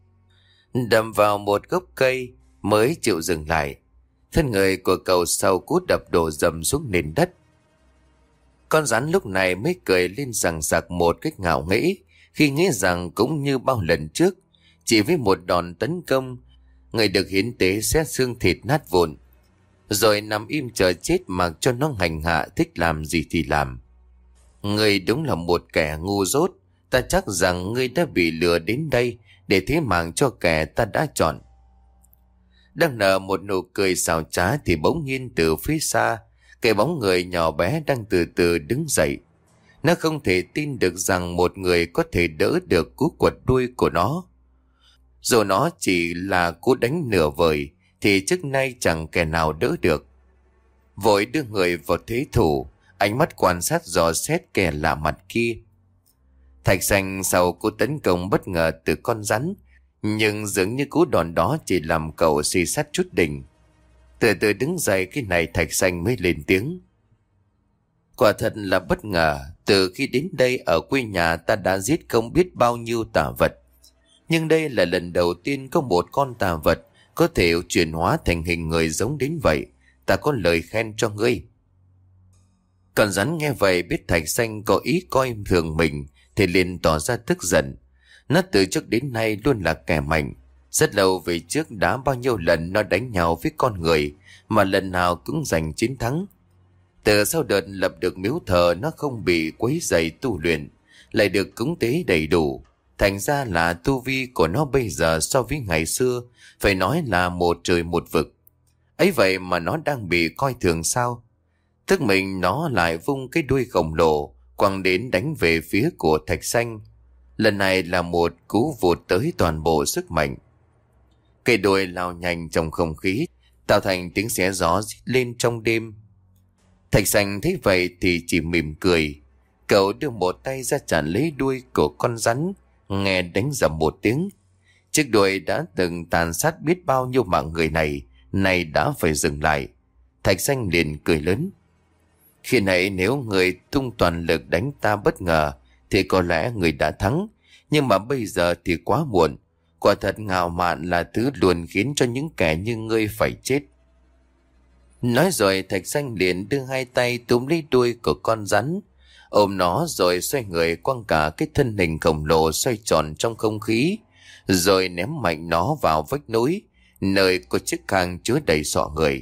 đâm vào một gốc cây mới chịu dừng lại. Thân người của cậu sau cú đập đổ dầm xuống nền đất. Con rắn lúc này mới cười lên rằng sặc một cách ngạo nghễ, khi nghĩ rằng cũng như bao lần trước, chỉ với một đòn tấn công, người được hiến tế sẽ xương thịt nát vụn, rồi nằm im chờ chết mặc cho nó hành hạ, thích làm gì thì làm. Ngươi đúng là một kẻ ngu dốt. Ta chắc rằng ngươi đã bị lừa đến đây để thế mạng cho kẻ ta đã chọn. Đang nở một nụ cười xảo trá thì bỗng nhiên từ phía xa, cái bóng người nhỏ bé đang từ từ đứng dậy. Nó không thể tin được rằng một người có thể đỡ được cú quật đuôi của nó. Dù nó chỉ là cú đánh nửa vời thì trước nay chẳng kẻ nào đỡ được. Vội đưa người vào thế thủ, ánh mắt quan sát dò xét kẻ lạ mặt kia. Thạch Xanh sau cú tấn công bất ngờ từ con rắn, nhưng dường như cú đòn đó chỉ làm cậu suy sát chút đỉnh. Từ từ đứng dậy, cái này Thạch Xanh mới lên tiếng. Quả thật là bất ngờ, từ khi đến đây ở quê nhà ta đã giết không biết bao nhiêu tà vật. Nhưng đây là lần đầu tiên có một con tà vật có thể chuyển hóa thành hình người giống đến vậy. Ta có lời khen cho ngươi. Con rắn nghe vậy biết Thạch Xanh có ý coi thường mình thì liền tỏ ra tức giận. Nó từ trước đến nay luôn là kẻ mạnh, Rất lâu về trước đã bao nhiêu lần nó đánh nhau với con người mà lần nào cũng giành chiến thắng. Từ sau đợt lập được miếu thờ nó không bị quấy rầy tu luyện, lại được cúng tế đầy đủ. Thành ra là tu vi của nó bây giờ so với ngày xưa phải nói là một trời một vực. Ấy vậy mà nó đang bị coi thường sao? Thức mình nó lại vung cái đuôi khổng lồ quăng đến đánh về phía của Thạch Xanh. Lần này là một cú vụt tới toàn bộ sức mạnh. Cây đuôi lao nhanh trong không khí, tạo thành tiếng xé gió rít lên trong đêm. Thạch Xanh thấy vậy thì chỉ mỉm cười. Cậu đưa một tay ra chặn lấy đuôi của con rắn, nghe đánh rầm một tiếng. Chiếc đuôi đã từng tàn sát biết bao nhiêu mạng người này, nay đã phải dừng lại. Thạch Xanh liền cười lớn. Khi nãy nếu người tung toàn lực đánh ta bất ngờ thì có lẽ người đã thắng, nhưng mà bây giờ thì quá muộn. Quả thật ngạo mạn là thứ luôn khiến cho những kẻ như ngươi phải chết. Nói rồi Thạch Xanh liền đưa hai tay túm lấy đuôi của con rắn, ôm nó rồi xoay người quăng cả cái thân hình khổng lồ xoay tròn trong không khí, rồi ném mạnh nó vào vách núi, nơi có chiếc khang chứa đầy sọ người.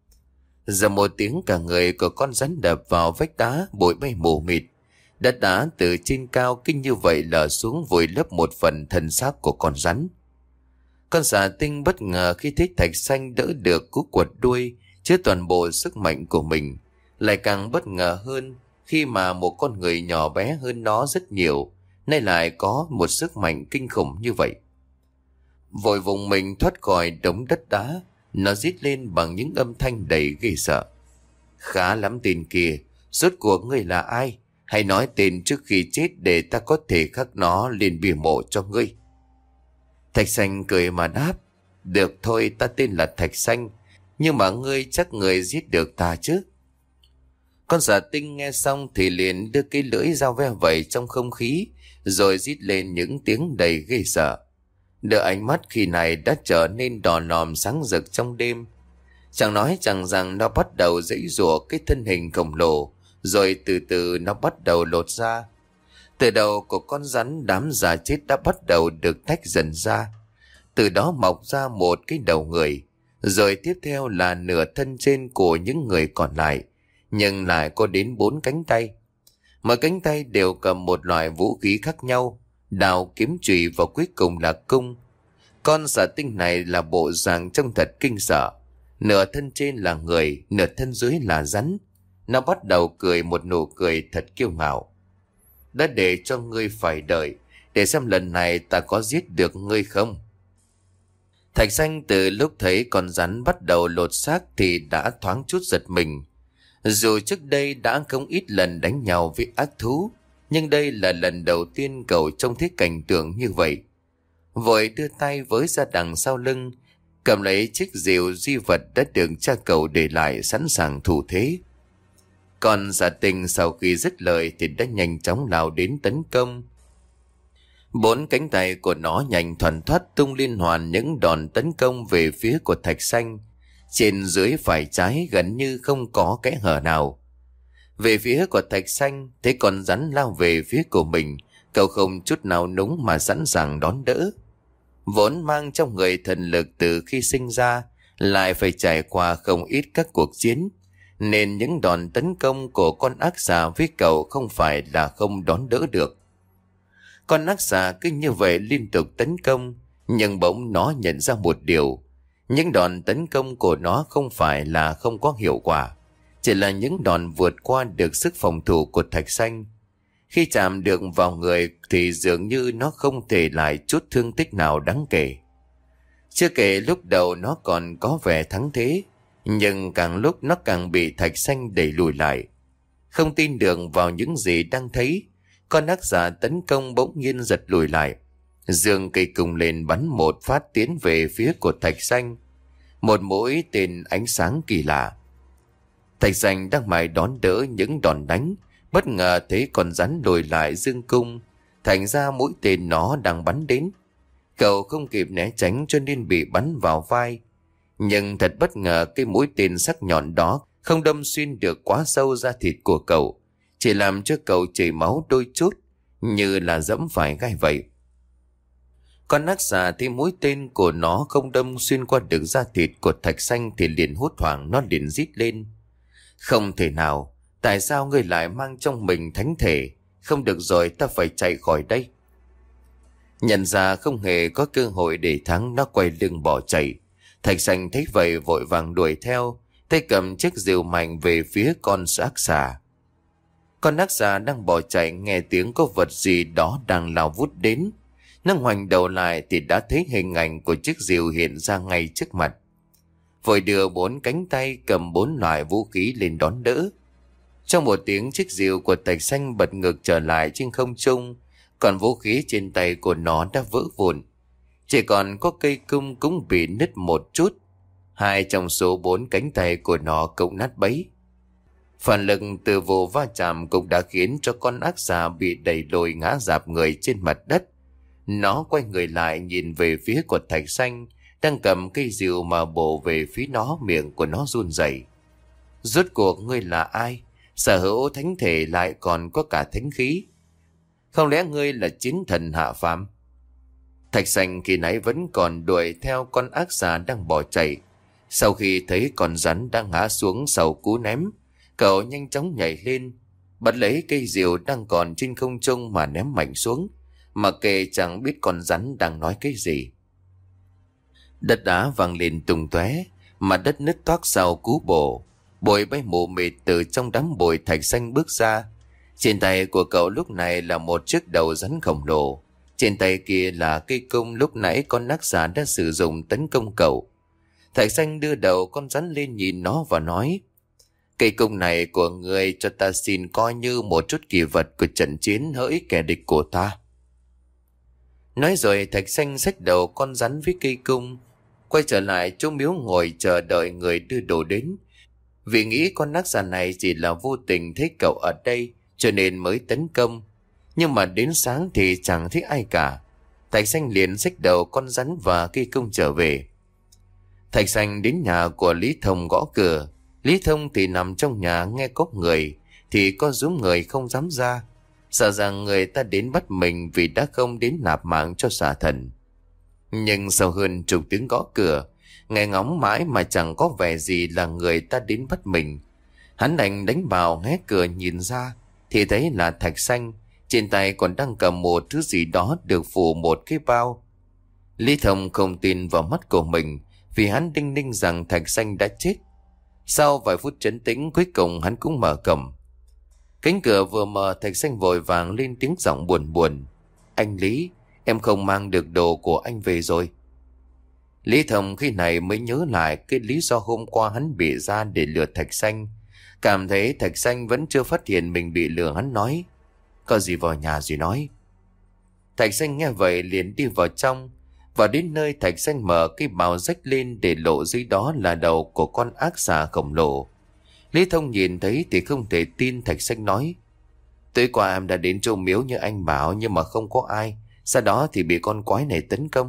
Giờ một tiếng cả người của con rắn đập vào vách đá, bụi bay mù mịt. Đất đá từ trên cao kinh như vậy lở xuống vùi lấp một phần thân xác của con rắn. Con xà tinh bất ngờ khi thấy Thạch Xanh đỡ được cú quật đuôi chứa toàn bộ sức mạnh của mình, lại càng bất ngờ hơn khi mà một con người nhỏ bé hơn nó rất nhiều nay lại có một sức mạnh kinh khủng như vậy. Vội vùng mình thoát khỏi đống đất đá, nó rít lên bằng những âm thanh đầy ghê sợ. Khá lắm tên kia, rốt cuộc ngươi là ai? Hãy nói tên trước khi chết để ta có thể khắc nó lên bia mộ cho ngươi. Thạch Xanh cười mà đáp. Được thôi, ta tên là Thạch Xanh, nhưng mà ngươi chắc người giết được ta chứ? Con xà tinh nghe xong thì liền đưa cái lưỡi dao ve vẩy trong không khí, rồi rít lên những tiếng đầy ghê sợ. Đôi ánh mắt khi này đã trở nên đỏ lòm sáng rực trong đêm. Chẳng nói chẳng rằng nó bắt đầu giãy giụa cái thân hình khổng lồ, rồi từ từ nó bắt đầu lột ra. Từ đầu của con rắn đám già chết đã bắt đầu được tách dần ra. Từ đó mọc ra một cái đầu người, rồi tiếp theo là nửa thân trên của những người còn lại, nhưng lại có đến 4 cánh tay. Mỗi cánh tay đều cầm một loại vũ khí khác nhau, đao, kiếm, chùy và cuối cùng là cung. Con xà tinh này là bộ dạng trông thật kinh sợ. Nửa thân trên là người, nửa thân dưới là rắn. Nó bắt đầu cười một nụ cười thật kiêu ngạo. Đã để cho ngươi phải đợi, để xem lần này ta có giết được ngươi không. Thạch Xanh từ lúc thấy con rắn bắt đầu lột xác thì đã thoáng chút giật mình. Dù trước đây đã không ít lần đánh nhau với ác thú, nhưng đây là lần đầu tiên cậu trông thấy cảnh tượng như vậy. Vội đưa tay với ra đằng sau lưng, cầm lấy chiếc rìu di vật đã được cha cậu để lại sẵn sàng thủ thế. Còn xà tinh sau khi dứt lời thì đã nhanh chóng lao đến tấn công. 4 cánh tay của nó nhanh thoăn thoắt tung liên hoàn những đòn tấn công về phía của Thạch Xanh. Trên dưới phải trái gần như không có kẽ hở nào. Về phía của Thạch Xanh, thấy con rắn lao về phía của mình, cậu không chút nào núng mà sẵn sàng đón đỡ. Vốn mang trong người thần lực từ khi sinh ra, lại phải trải qua không ít các cuộc chiến, nên những đòn tấn công của con ác xà với cậu không phải là không đón đỡ được. Con ác xà cứ như vậy liên tục tấn công, nhưng bỗng nó nhận ra một điều. Những đòn tấn công của nó không phải là không có hiệu quả, chỉ là những đòn vượt qua được sức phòng thủ của Thạch Xanh. Khi chạm được vào người thì dường như nó không thể lại chút thương tích nào đáng kể. Chưa kể lúc đầu nó còn có vẻ thắng thế, nhưng càng lúc nó càng bị Thạch Xanh đẩy lùi lại. Không tin được vào những gì đang thấy, con ác giả tấn công bỗng nhiên giật lùi lại, giương cây cung lên bắn một phát tiến về phía của Thạch Xanh. Một mũi tên ánh sáng kỳ lạ. Thạch Xanh đang mải đón đỡ những đòn đánh, bất ngờ thấy con rắn lùi lại dương cung, thành ra mũi tên nó đang bắn đến. Cậu không kịp né tránh cho nên bị bắn vào vai. Nhưng thật bất ngờ cái mũi tên sắc nhọn đó không đâm xuyên được quá sâu ra thịt của cậu, chỉ làm cho cậu chảy máu đôi chút, như là dẫm phải gai vậy. Con ác xà thấy mũi tên của nó không đâm xuyên qua được da thịt của Thạch Xanh thì liền hốt hoảng, nó liền rít lên. Không thể nào, tại sao ngươi lại mang trong mình thánh thể? Không được rồi, ta phải chạy khỏi đây. Nhận ra không hề có cơ hội để thắng, nó quay lưng bỏ chạy. Thạch Xanh thấy vậy vội vàng đuổi theo, tay cầm chiếc rìu mạnh về phía con ác xà. Con ác xà đang bỏ chạy nghe tiếng có vật gì đó đang lao vút đến. Nó ngoảnh đầu lại thì đã thấy hình ảnh của chiếc rìu hiện ra ngay trước mặt. Vội đưa 4 cánh tay cầm 4 loại vũ khí lên đón đỡ. Trong một tiếng, chiếc rìu của Thạch Xanh bật ngược trở lại trên không trung, còn vũ khí trên tay của nó đã vỡ vụn. Chỉ còn có cây cung cũng bị nứt một chút. 2 trong số 4 cánh tay của nó cũng nát bấy. Phản lực từ vụ va chạm cũng đã khiến cho con ác xà bị đẩy lùi ngã rạp người trên mặt đất. Nó quay người lại nhìn về phía của Thạch Xanh đang cầm cây rìu mà bổ về phía nó, miệng của nó run rẩy. Rốt cuộc ngươi là ai? Sở hữu thánh thể lại còn có cả thánh khí. Không lẽ ngươi là chiến thần hạ phàm? Thạch Xanh khi nãy vẫn còn đuổi theo con ác xà đang bỏ chạy. Sau khi thấy con rắn đang ngã xuống sau cú ném, cậu nhanh chóng nhảy lên, bắt lấy cây rìu đang còn trên không trung mà ném mạnh xuống, mặc kệ chẳng biết con rắn đang nói cái gì. Đất đá vang lên tung tóe, mặt đất nứt toác sau cú bổ. Bụi bay mù mịt từ trong đám bụi. Thạch Xanh bước ra. Trên tay của cậu lúc này là một chiếc đầu rắn khổng lồ. Trên tay kia là cây cung lúc nãy con ác xà đã sử dụng tấn công cậu. Thạch Xanh đưa đầu con rắn lên nhìn nó và nói: cây cung này của ngươi cho ta xin coi như một chút kỳ vật của trận chiến hỡi kẻ địch của ta. Nói rồi Thạch Xanh xách đầu con rắn với cây cung, quay trở lại chỗ miếu ngồi chờ đợi người đưa đồ đến. Vì nghĩ con ác xà này chỉ là vô tình thấy cậu ở đây cho nên mới tấn công. Nhưng mà đến sáng thì chẳng thấy ai cả. Thạch Xanh liền xách đầu con rắn và cây cung trở về. Thạch Xanh đến nhà của Lý Thông gõ cửa. Lý Thông thì nằm trong nhà, nghe có người thì có rúm người không dám ra, sợ rằng người ta đến bắt mình vì đã không đến nạp mạng cho xà thần. Nhưng sau hơn chục tiếng gõ cửa, nghe ngóng mãi mà chẳng có vẻ gì là người ta đến bắt mình. Hắn đành đánh vào hé cửa nhìn ra thì thấy là Thạch Xanh, trên tay còn đang cầm một thứ gì đó được phủ một cái bao. Lý Thông không tin vào mắt của mình, vì hắn đinh ninh rằng Thạch Xanh đã chết. Sau vài phút trấn tĩnh, cuối cùng hắn cũng mở cổng. Cánh cửa vừa mở, Thạch Xanh vội vàng lên tiếng giọng buồn buồn: anh Lý, em không mang được đồ của anh về rồi. Lý Thông khi này mới nhớ lại cái lý do hôm qua hắn bị ra để lừa Thạch Xanh. Cảm thấy Thạch Xanh vẫn chưa phát hiện mình bị lừa, hắn nói: có gì vào nhà rồi nói. Thạch Xanh nghe vậy liền đi vào trong. Và đến nơi, Thạch Xanh mở cái bao rách lên để lộ dưới đó là đầu của con ác xà khổng lồ. Lý Thông nhìn thấy thì không thể tin. Thạch Xanh nói: tối qua em đã đến chỗ miếu như anh bảo, nhưng mà không có ai. Sau đó thì bị con quái này tấn công.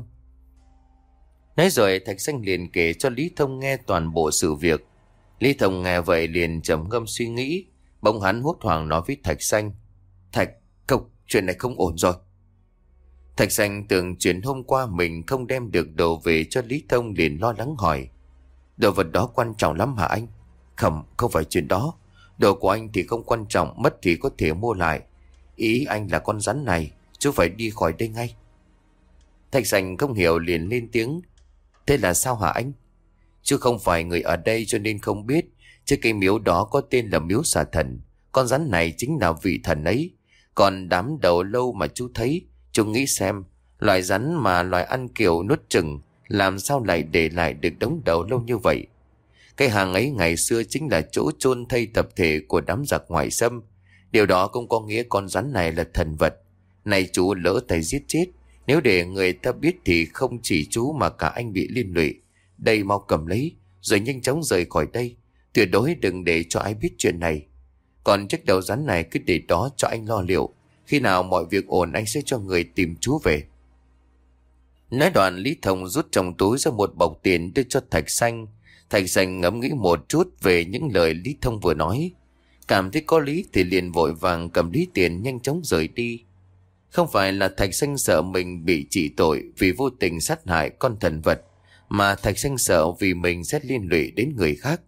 Nói rồi Thạch Xanh liền kể cho Lý Thông nghe toàn bộ sự việc. Lý Thông nghe vậy liền trầm ngâm suy nghĩ. Bỗng hắn hốt hoảng nói với Thạch Xanh: Thạch, cậu, chuyện này không ổn rồi. Thạch Xanh tưởng chuyện hôm qua mình không đem được đồ về cho Lý Thông, liền lo lắng hỏi: đồ vật đó quan trọng lắm hả anh? Không phải chuyện đó. Đồ của anh thì không quan trọng, mất thì có thể mua lại. Ý anh là con rắn này, chú phải đi khỏi đây ngay. Thạch Xanh không hiểu liền lên tiếng: thế là sao hả anh? Chứ không phải người ở đây cho nên không biết. Chứ cây miếu đó có tên là miếu xà thần. Con rắn này chính là vị thần ấy. Còn đám đầu lâu mà chú thấy, chú nghĩ xem, loài rắn mà loài ăn kiểu nuốt chừng, làm sao lại để lại được đống đầu lâu như vậy? Cái hàng ấy ngày xưa chính là chỗ chôn thây tập thể của đám giặc ngoại xâm. Điều đó cũng có nghĩa con rắn này là thần vật. Này chú lỡ tay giết chết, nếu để người ta biết thì không chỉ chú mà cả anh bị liên lụy. Đây, mau cầm lấy rồi nhanh chóng rời khỏi đây. Tuyệt đối đừng để cho ai biết chuyện này. Còn chiếc đầu rắn này cứ để đó cho anh lo liệu. Khi nào mọi việc ổn anh sẽ cho người tìm chú về. Nói đoạn, Lý Thông rút trong túi ra một bọc tiền đưa cho Thạch Xanh. Thạch Xanh ngẫm nghĩ một chút về những lời Lý Thông vừa nói, cảm thấy có lý thì liền vội vàng cầm lý tiền nhanh chóng rời đi. Không phải là Thạch Xanh sợ mình bị trị tội vì vô tình sát hại con thần vật, mà Thạch Xanh sợ vì mình sẽ liên lụy đến người khác.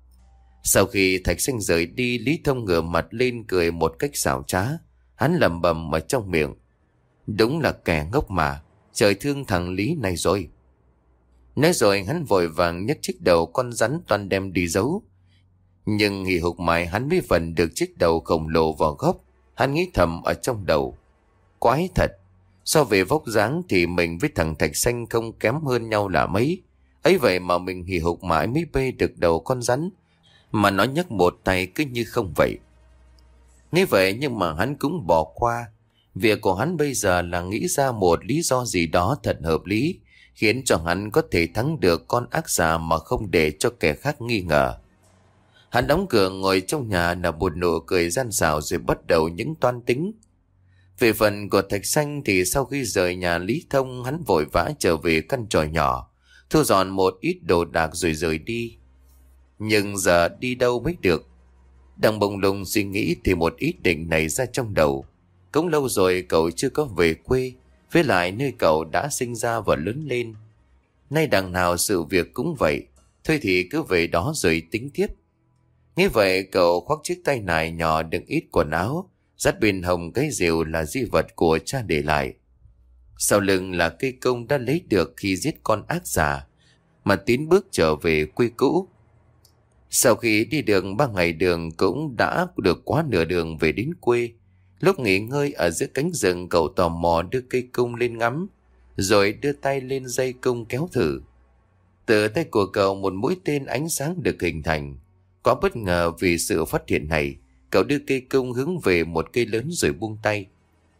Sau khi Thạch Xanh rời đi, Lý Thông ngửa mặt lên cười một cách xảo trá. Hắn lẩm bẩm ở trong miệng: đúng là kẻ ngốc mà, trời thương thằng Lý này rồi. Nói rồi hắn vội vàng nhấc chiếc đầu con rắn toan đem đi giấu. Nhưng hì hục mãi hắn mới phần được chiếc đầu khổng lồ vào góc. Hắn nghĩ thầm ở trong đầu: quái thật, so về vóc dáng thì mình với thằng Thạch Xanh không kém hơn nhau là mấy. Ấy vậy mà mình hì hục mãi mới bê được đầu con rắn, mà nó nhấc một tay cứ như không vậy. Nghĩ vậy nhưng mà hắn cũng bỏ qua. Việc của hắn bây giờ là nghĩ ra một lý do gì đó thật hợp lý, khiến cho hắn có thể thắng được con ác già mà không để cho kẻ khác nghi ngờ. Hắn đóng cửa ngồi trong nhà nở một nụ cười gian xảo rồi bắt đầu những toan tính. Về phần của Thạch Xanh thì sau khi rời nhà Lý Thông, hắn vội vã trở về căn tròi nhỏ, thu dọn một ít đồ đạc rồi rời đi. Nhưng giờ đi đâu mới được? Đang bồng lùng suy nghĩ thì một ý định nảy ra trong đầu. Cũng lâu rồi cậu chưa có về quê, với lại nơi cậu đã sinh ra và lớn lên. Nay đằng nào sự việc cũng vậy, thôi thì cứ về đó rồi tính tiếp. Nghĩ vậy cậu khoác chiếc tay nải nhỏ đựng ít quần áo, dắt bên hông cái rìu là di vật của cha để lại. Sau lưng là cây công đã lấy được khi giết con ác giả, mà tiến bước trở về quê cũ. Sau khi đi được 3 ngày đường cũng đã được quá nửa đường về đến quê. Lúc nghỉ ngơi ở giữa cánh rừng, cậu tò mò đưa cây cung lên ngắm, rồi đưa tay lên dây cung kéo thử. Từ tay của cậu một mũi tên ánh sáng được hình thành. Quá bất ngờ vì sự phát hiện này, cậu đưa cây cung hướng về một cây lớn rồi buông tay.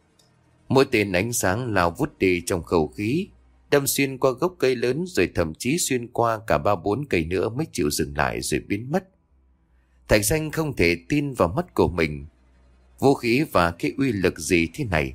Mũi tên ánh sáng lao vút đi trong không khí, đâm xuyên qua gốc cây lớn rồi thậm chí xuyên qua cả 3-4 cây nữa mới chịu dừng lại rồi biến mất. Thạch Xanh không thể tin vào mắt của mình. Vũ khí và cái uy lực gì thế này?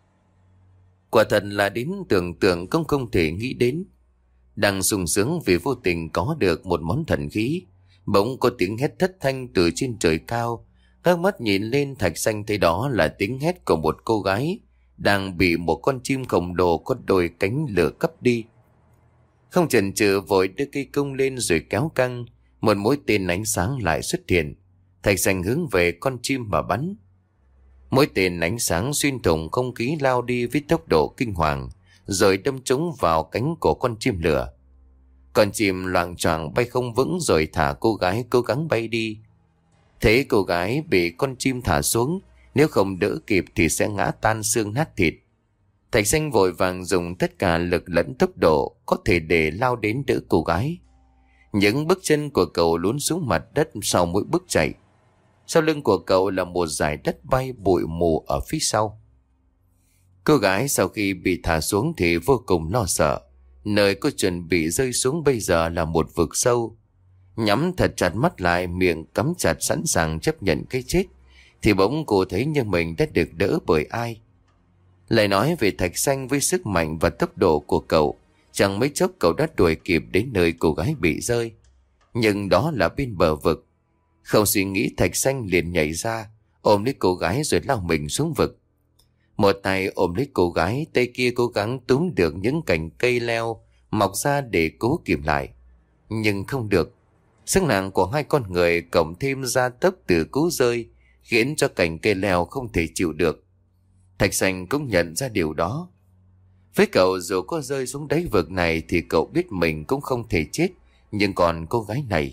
Quả thật là đến tưởng tượng cũng không thể nghĩ đến. Đang sung sướng vì vô tình có được một món thần khí, bỗng có tiếng hét thất thanh từ trên trời cao. Các mắt nhìn lên, Thạch Xanh thấy đó là tiếng hét của một cô gái đang bị một con chim khổng lồ có đôi cánh lửa cắp đi. Không chần chừ vội đưa cây cung lên rồi kéo căng. Một mũi tên ánh sáng lại xuất hiện. Thạch Xanh hướng về con chim mà bắn. Mũi tên ánh sáng xuyên thủng không khí lao đi với tốc độ kinh hoàng, rồi đâm trúng vào cánh của con chim lửa. Con chim loạng choạng bay không vững rồi thả cô gái cố gắng bay đi. Thế cô gái bị con chim thả xuống, nếu không đỡ kịp thì sẽ ngã tan xương nát thịt. Thạch Xanh vội vàng dùng tất cả lực lẫn tốc độ có thể để lao đến đỡ cô gái. Những bước chân của cậu lún xuống mặt đất sau mỗi bước chạy. Sau lưng của cậu là một dải đất bay bụi mù ở phía sau. Cô gái sau khi bị thả xuống thì vô cùng lo sợ. Nơi cô chuẩn bị rơi xuống bây giờ là một vực sâu. Nhắm thật chặt mắt lại, miệng cắm chặt sẵn sàng chấp nhận cái chết, thì bỗng cô thấy như mình đã được đỡ bởi ai. Lại nói về Thạch Xanh, với sức mạnh và tốc độ của cậu, chẳng mấy chốc cậu đã đuổi kịp đến nơi cô gái bị rơi. Nhưng đó là bên bờ vực. Không suy nghĩ, Thạch Xanh liền nhảy ra, ôm lấy cô gái rồi lao mình xuống vực. Một tay ôm lấy cô gái, tay kia cố gắng túm được những cành cây leo mọc ra để cố kìm lại. Nhưng không được. Sức nặng của hai con người cộng thêm gia tốc từ cú rơi khiến cho cành cây leo không thể chịu được. Thạch Xanh cũng nhận ra điều đó. Với cậu, dù có rơi xuống đáy vực này thì cậu biết mình cũng không thể chết. Nhưng còn cô gái này...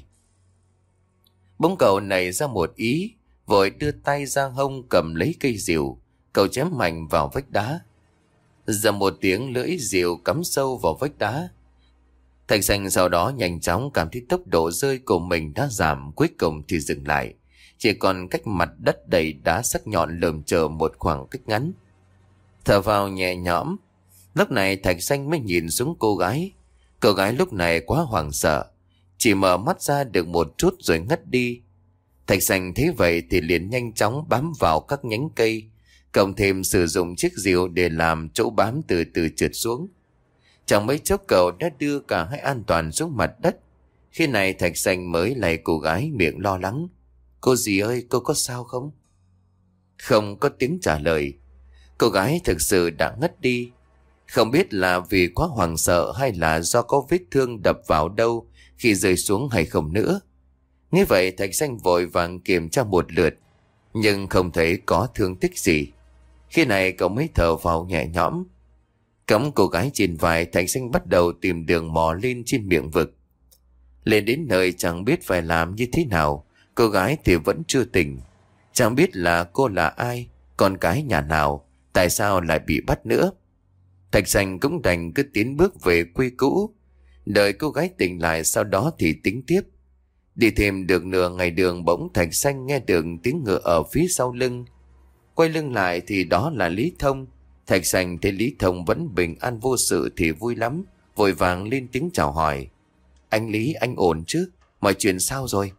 Bỗng cậu nảy ra một ý, vội đưa tay ra hông cầm lấy cây rìu. Cậu chém mạnh vào vách đá. Dầm một tiếng, lưỡi rìu cắm sâu vào vách đá. Thạch Xanh sau đó nhanh chóng cảm thấy tốc độ rơi của mình đã giảm, cuối cùng thì dừng lại. Chỉ còn cách mặt đất đầy đá sắc nhọn lởm chởm một khoảng cách ngắn. Thở vào nhẹ nhõm, lúc này Thạch Xanh mới nhìn xuống cô gái. Cô gái lúc này quá hoảng sợ, chỉ mở mắt ra được một chút rồi ngất đi. Thạch Xanh thấy vậy thì liền nhanh chóng bám vào các nhánh cây, cộng thêm sử dụng chiếc rìu để làm chỗ bám từ từ trượt xuống. Chẳng mấy chốc cậu đã đưa cả hai an toàn xuống mặt đất. Khi này Thạch Xanh mới lay cô gái, miệng lo lắng: "Cô dì ơi, cô có sao không?" Không có tiếng trả lời. Cô gái thực sự đã ngất đi. Không biết là vì quá hoảng sợ hay là do có vết thương đập vào đâu khi rơi xuống hay không nữa. Như vậy Thạch Xanh vội vàng kiểm tra một lượt, nhưng không thấy có thương tích gì. Khi này cậu mới thở vào nhẹ nhõm. Cõng cô gái trên vai, Thạch Xanh bắt đầu tìm đường mò lên trên miệng vực. Lên đến nơi chẳng biết phải làm như thế nào. Cô gái thì vẫn chưa tỉnh. Chẳng biết là cô là ai, con cái nhà nào, tại sao lại bị bắt nữa. Thạch Xanh cũng đành cứ tiến bước về quê cũ, đợi cô gái tỉnh lại, sau đó thì tính tiếp. Đi thêm được nửa ngày đường, bỗng Thạch Xanh nghe được tiếng ngựa ở phía sau lưng. Quay lưng lại thì đó là Lý Thông. Thạch Xanh thấy Lý Thông vẫn bình an vô sự thì vui lắm, vội vàng lên tiếng chào hỏi. Anh Lý, anh ổn chứ? Mọi chuyện sao rồi?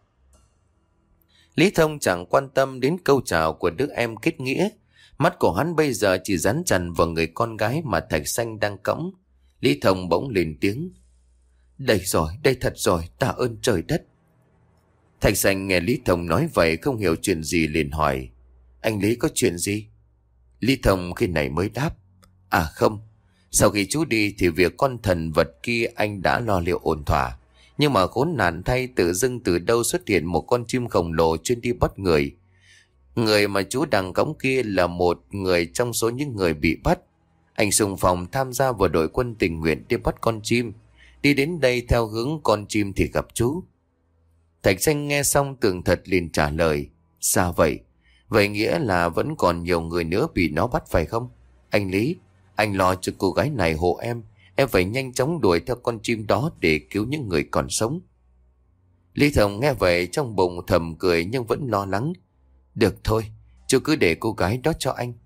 Lý Thông chẳng quan tâm đến câu chào của đứa em kết nghĩa. Mắt của hắn bây giờ chỉ dán chặt vào người con gái mà Thạch Xanh đang cõng. Lý Thông bỗng lên tiếng. Đây rồi, đây thật rồi, tạ ơn trời đất. Thạch Xanh nghe Lý Thông nói vậy không hiểu chuyện gì liền hỏi. Anh Lý có chuyện gì? Lý Thông khi này mới đáp. À không, sau khi chú đi thì việc con thần vật kia anh đã lo liệu ổn thỏa. Nhưng mà khốn nạn thay, tự dưng từ đâu xuất hiện một con chim khổng lồ chuyên đi bắt người. Người mà chú đang cõng kia là một người trong số những người bị bắt. Anh xung phong tham gia vào đội quân tình nguyện đi bắt con chim. Đi đến đây theo hướng con chim thì gặp chú. Thạch Xanh nghe xong tường thật liền trả lời. Sao vậy? Vậy nghĩa là vẫn còn nhiều người nữa bị nó bắt phải không? Anh Lý, anh lo cho cô gái này hộ em. Em phải nhanh chóng đuổi theo con chim đó để cứu những người còn sống. Lý Thông nghe vậy trong bụng thầm cười nhưng vẫn lo lắng. Được thôi, chú cứ để cô gái đó cho anh.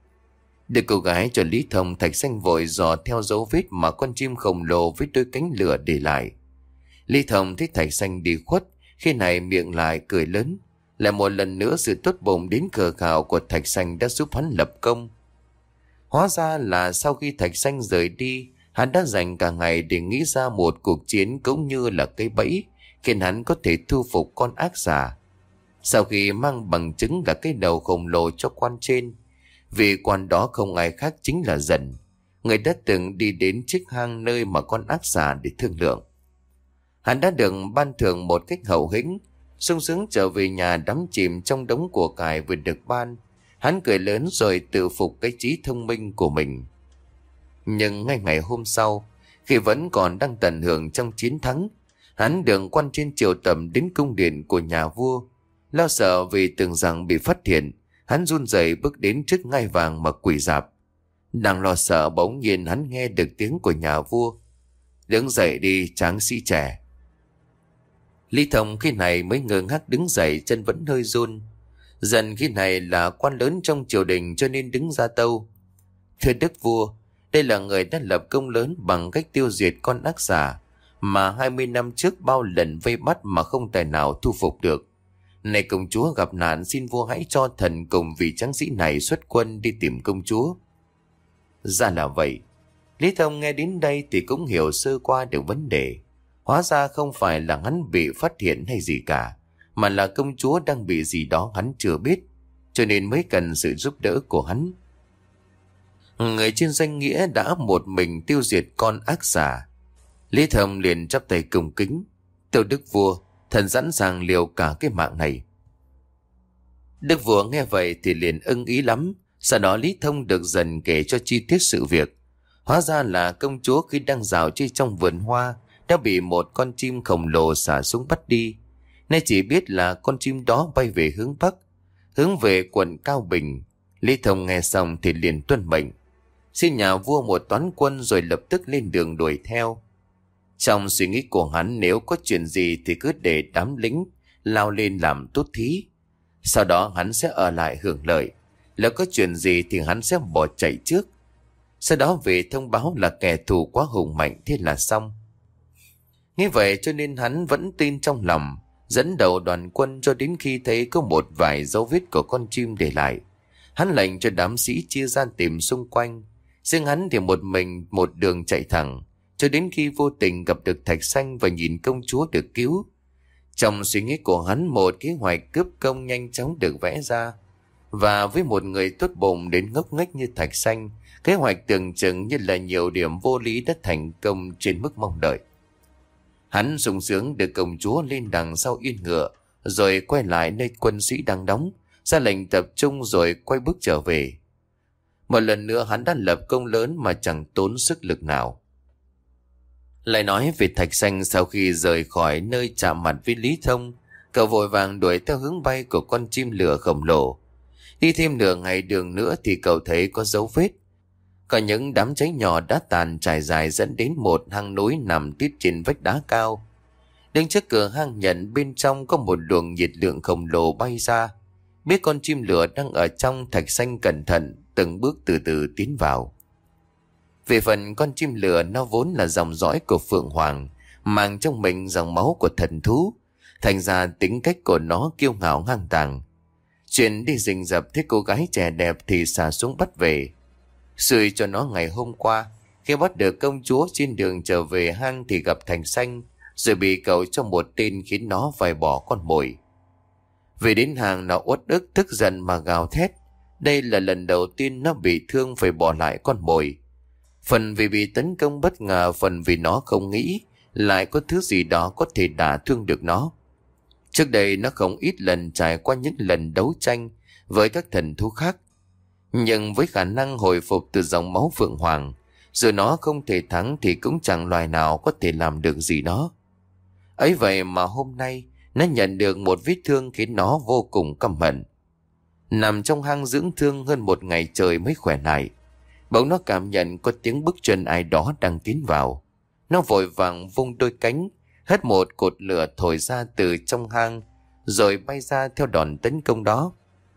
Để cô gái cho Lý Thông, Thạch Xanh vội dò theo dấu vết mà con chim khổng lồ với đôi cánh lửa để lại. Lý Thông thấy Thạch Xanh đi khuất, khi này miệng lại cười lớn. Lại một lần nữa sự tốt bụng đến khờ khạo của Thạch Xanh đã giúp hắn lập công. Hóa ra là sau khi Thạch Xanh rời đi, hắn đã dành cả ngày để nghĩ ra một cuộc chiến cũng như là cây bẫy, khiến hắn có thể thu phục con ác giả. Sau khi mang bằng chứng là cái đầu khổng lồ cho quan trên, vì quan đó không ai khác chính là Dần, người đã từng đi đến chiếc hang nơi mà con ác giả để thương lượng. Hắn đã được ban thưởng một cách hậu hĩnh, sung sướng trở về nhà đắm chìm trong đống của cải vừa được ban. Hắn cười lớn rồi tự phục cái trí thông minh của mình. Nhưng ngay ngày hôm sau, khi vẫn còn đang tận hưởng trong chiến thắng, hắn được quan trên triều tầm đến cung điện của nhà vua. Lo sợ vì tưởng rằng bị phát hiện, hắn run rẩy bước đến trước ngai vàng mà quỳ rạp. Đang lo sợ bỗng nhiên hắn nghe được tiếng của nhà vua. Đứng dậy đi tráng sĩ trẻ. Lý Thông khi này mới ngơ ngác đứng dậy, chân vẫn hơi run. Dần khi này là quan lớn trong triều đình cho nên đứng ra tâu. Thưa đức vua, đây là người đã lập công lớn bằng cách tiêu diệt con ác giả mà 20 năm trước bao lần vây bắt mà không tài nào thu phục được. Này công chúa gặp nạn, xin vua hãy cho thần cùng vị tráng sĩ này xuất quân đi tìm công chúa. Ra là vậy. Lý Thông nghe đến đây thì cũng hiểu sơ qua được vấn đề. Hóa ra không phải là hắn bị phát hiện hay gì cả, mà là công chúa đang bị gì đó hắn chưa biết, cho nên mới cần sự giúp đỡ của hắn. Người trên danh nghĩa đã một mình tiêu diệt con ác giả. Lý Thông liền chắp tay cung kính. Tâu đức vua, thần sẵn sàng liều cả cái mạng này. Đức vua nghe vậy thì liền ưng ý lắm. Sau đó Lý Thông được Dần kể cho chi tiết sự việc. Hóa ra là công chúa khi đang dạo chơi trong vườn hoa đã bị một con chim khổng lồ xả súng bắt đi. Nay chỉ biết là con chim đó bay về hướng Bắc, hướng về quận Cao Bình. Lý Thông nghe xong thì liền tuân mệnh, xin nhà vua một toán quân rồi lập tức lên đường đuổi theo. Trong suy nghĩ của hắn, nếu có chuyện gì thì cứ để đám lính lao lên làm tốt thí. Sau đó hắn sẽ ở lại hưởng lợi. Nếu có chuyện gì thì hắn sẽ bỏ chạy trước. Sau đó về thông báo là kẻ thù quá hùng mạnh, thế là xong. Như vậy cho nên hắn vẫn tin trong lòng, dẫn đầu đoàn quân cho đến khi thấy có một vài dấu vết của con chim để lại. Hắn lệnh cho đám sĩ chia ra tìm xung quanh. Riêng hắn thì một mình một đường chạy thẳng, cho đến khi vô tình gặp được Thạch Xanh và nhìn công chúa được cứu. Trong suy nghĩ của hắn, một kế hoạch cướp công nhanh chóng được vẽ ra. Và với một người tốt bụng đến ngốc nghếch như Thạch Xanh, kế hoạch tưởng chừng như là nhiều điểm vô lý đã thành công trên mức mong đợi. Hắn sung sướng được công chúa lên đằng sau yên ngựa, rồi quay lại nơi quân sĩ đang đóng, ra lệnh tập trung rồi quay bước trở về. Một lần nữa hắn đã lập công lớn mà chẳng tốn sức lực nào. Lại nói về Thạch Xanh, sau khi rời khỏi nơi chạm mặt với Lý Thông, cậu vội vàng đuổi theo hướng bay của con chim lửa khổng lồ. Đi thêm nửa ngày đường nữa thì cậu thấy có dấu vết. Có những đám cháy nhỏ đã tàn trải dài dẫn đến một hang núi nằm tít trên vách đá cao. Đứng trước cửa hang nhận, bên trong có một luồng nhiệt lượng khổng lồ bay ra. Biết con chim lửa đang ở trong, Thạch Xanh cẩn thận từng bước từ từ tiến vào. Về phần con chim lửa, nó vốn là dòng dõi của Phượng Hoàng, mang trong mình dòng máu của thần thú, thành ra tính cách của nó kiêu ngạo ngang tàng. Chuyện đi rình rập thấy cô gái trẻ đẹp thì xả xuống bắt về. Xui cho nó ngày hôm qua, khi bắt được công chúa trên đường trở về hang thì gặp Thạch Xanh, rồi bị cậu cho một tên khiến nó phải bỏ con mồi. Về đến hang, nó uất ức tức giận mà gào thét. Đây là lần đầu tiên nó bị thương phải bỏ lại con mồi. Phần vì bị tấn công bất ngờ, phần vì nó không nghĩ lại có thứ gì đó có thể đả thương được nó. Trước đây nó không ít lần trải qua những lần đấu tranh với các thần thú khác, nhưng với khả năng hồi phục từ dòng máu Phượng Hoàng, dù nó không thể thắng thì cũng chẳng loài nào có thể làm được gì nó. Ấy vậy mà hôm nay nó nhận được một vết thương khiến nó vô cùng căm hận. Nằm trong hang dưỡng thương hơn một ngày trời mới khỏe lại, bỗng nó cảm nhận có tiếng bước chân ai đó đang tiến vào. Nó vội vàng vung đôi cánh, hất một cột lửa thổi ra từ trong hang, rồi bay ra theo đòn tấn công đó.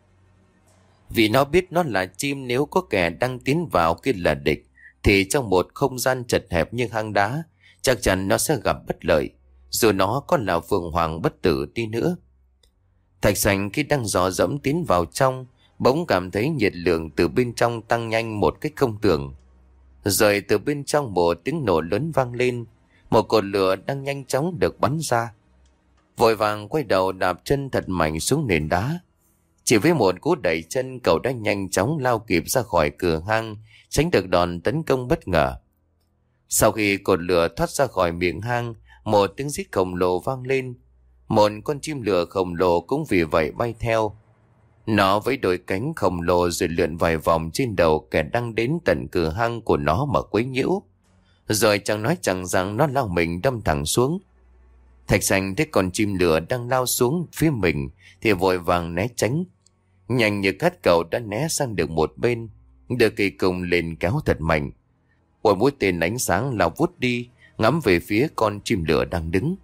Vì nó biết nó là chim, nếu có kẻ đang tiến vào kia là địch, thì trong một không gian chật hẹp như hang đá, chắc chắn nó sẽ gặp bất lợi, dù nó có là Phượng Hoàng bất tử đi nữa. Thạch Xanh khi đang dò dẫm tiến vào trong, bỗng cảm thấy nhiệt lượng từ bên trong tăng nhanh một cách không tưởng. Rồi từ bên trong một tiếng nổ lớn vang lên, một cột lửa đang nhanh chóng được bắn ra. Vội vàng quay đầu đạp chân thật mạnh xuống nền đá. Chỉ với một cú đẩy chân, cậu đã nhanh chóng lao kịp ra khỏi cửa hang, tránh được đòn tấn công bất ngờ. Sau khi cột lửa thoát ra khỏi miệng hang, một tiếng rít khổng lồ vang lên. Một con chim lửa khổng lồ cũng vì vậy bay theo. Nó với đôi cánh khổng lồ rồi lượn vài vòng trên đầu kẻ đang đến tận cửa hang của nó mà quấy nhiễu. Rồi chẳng nói chẳng rằng nó lao mình đâm thẳng xuống. Thạch Xanh thấy con chim lửa đang lao xuống phía mình thì vội vàng né tránh. Nhanh như cắt, cậu đã né sang được một bên, đưa cây cung lên kéo thật mạnh. Một mũi tên ánh sáng lao vút đi, ngắm về phía con chim lửa đang đứng.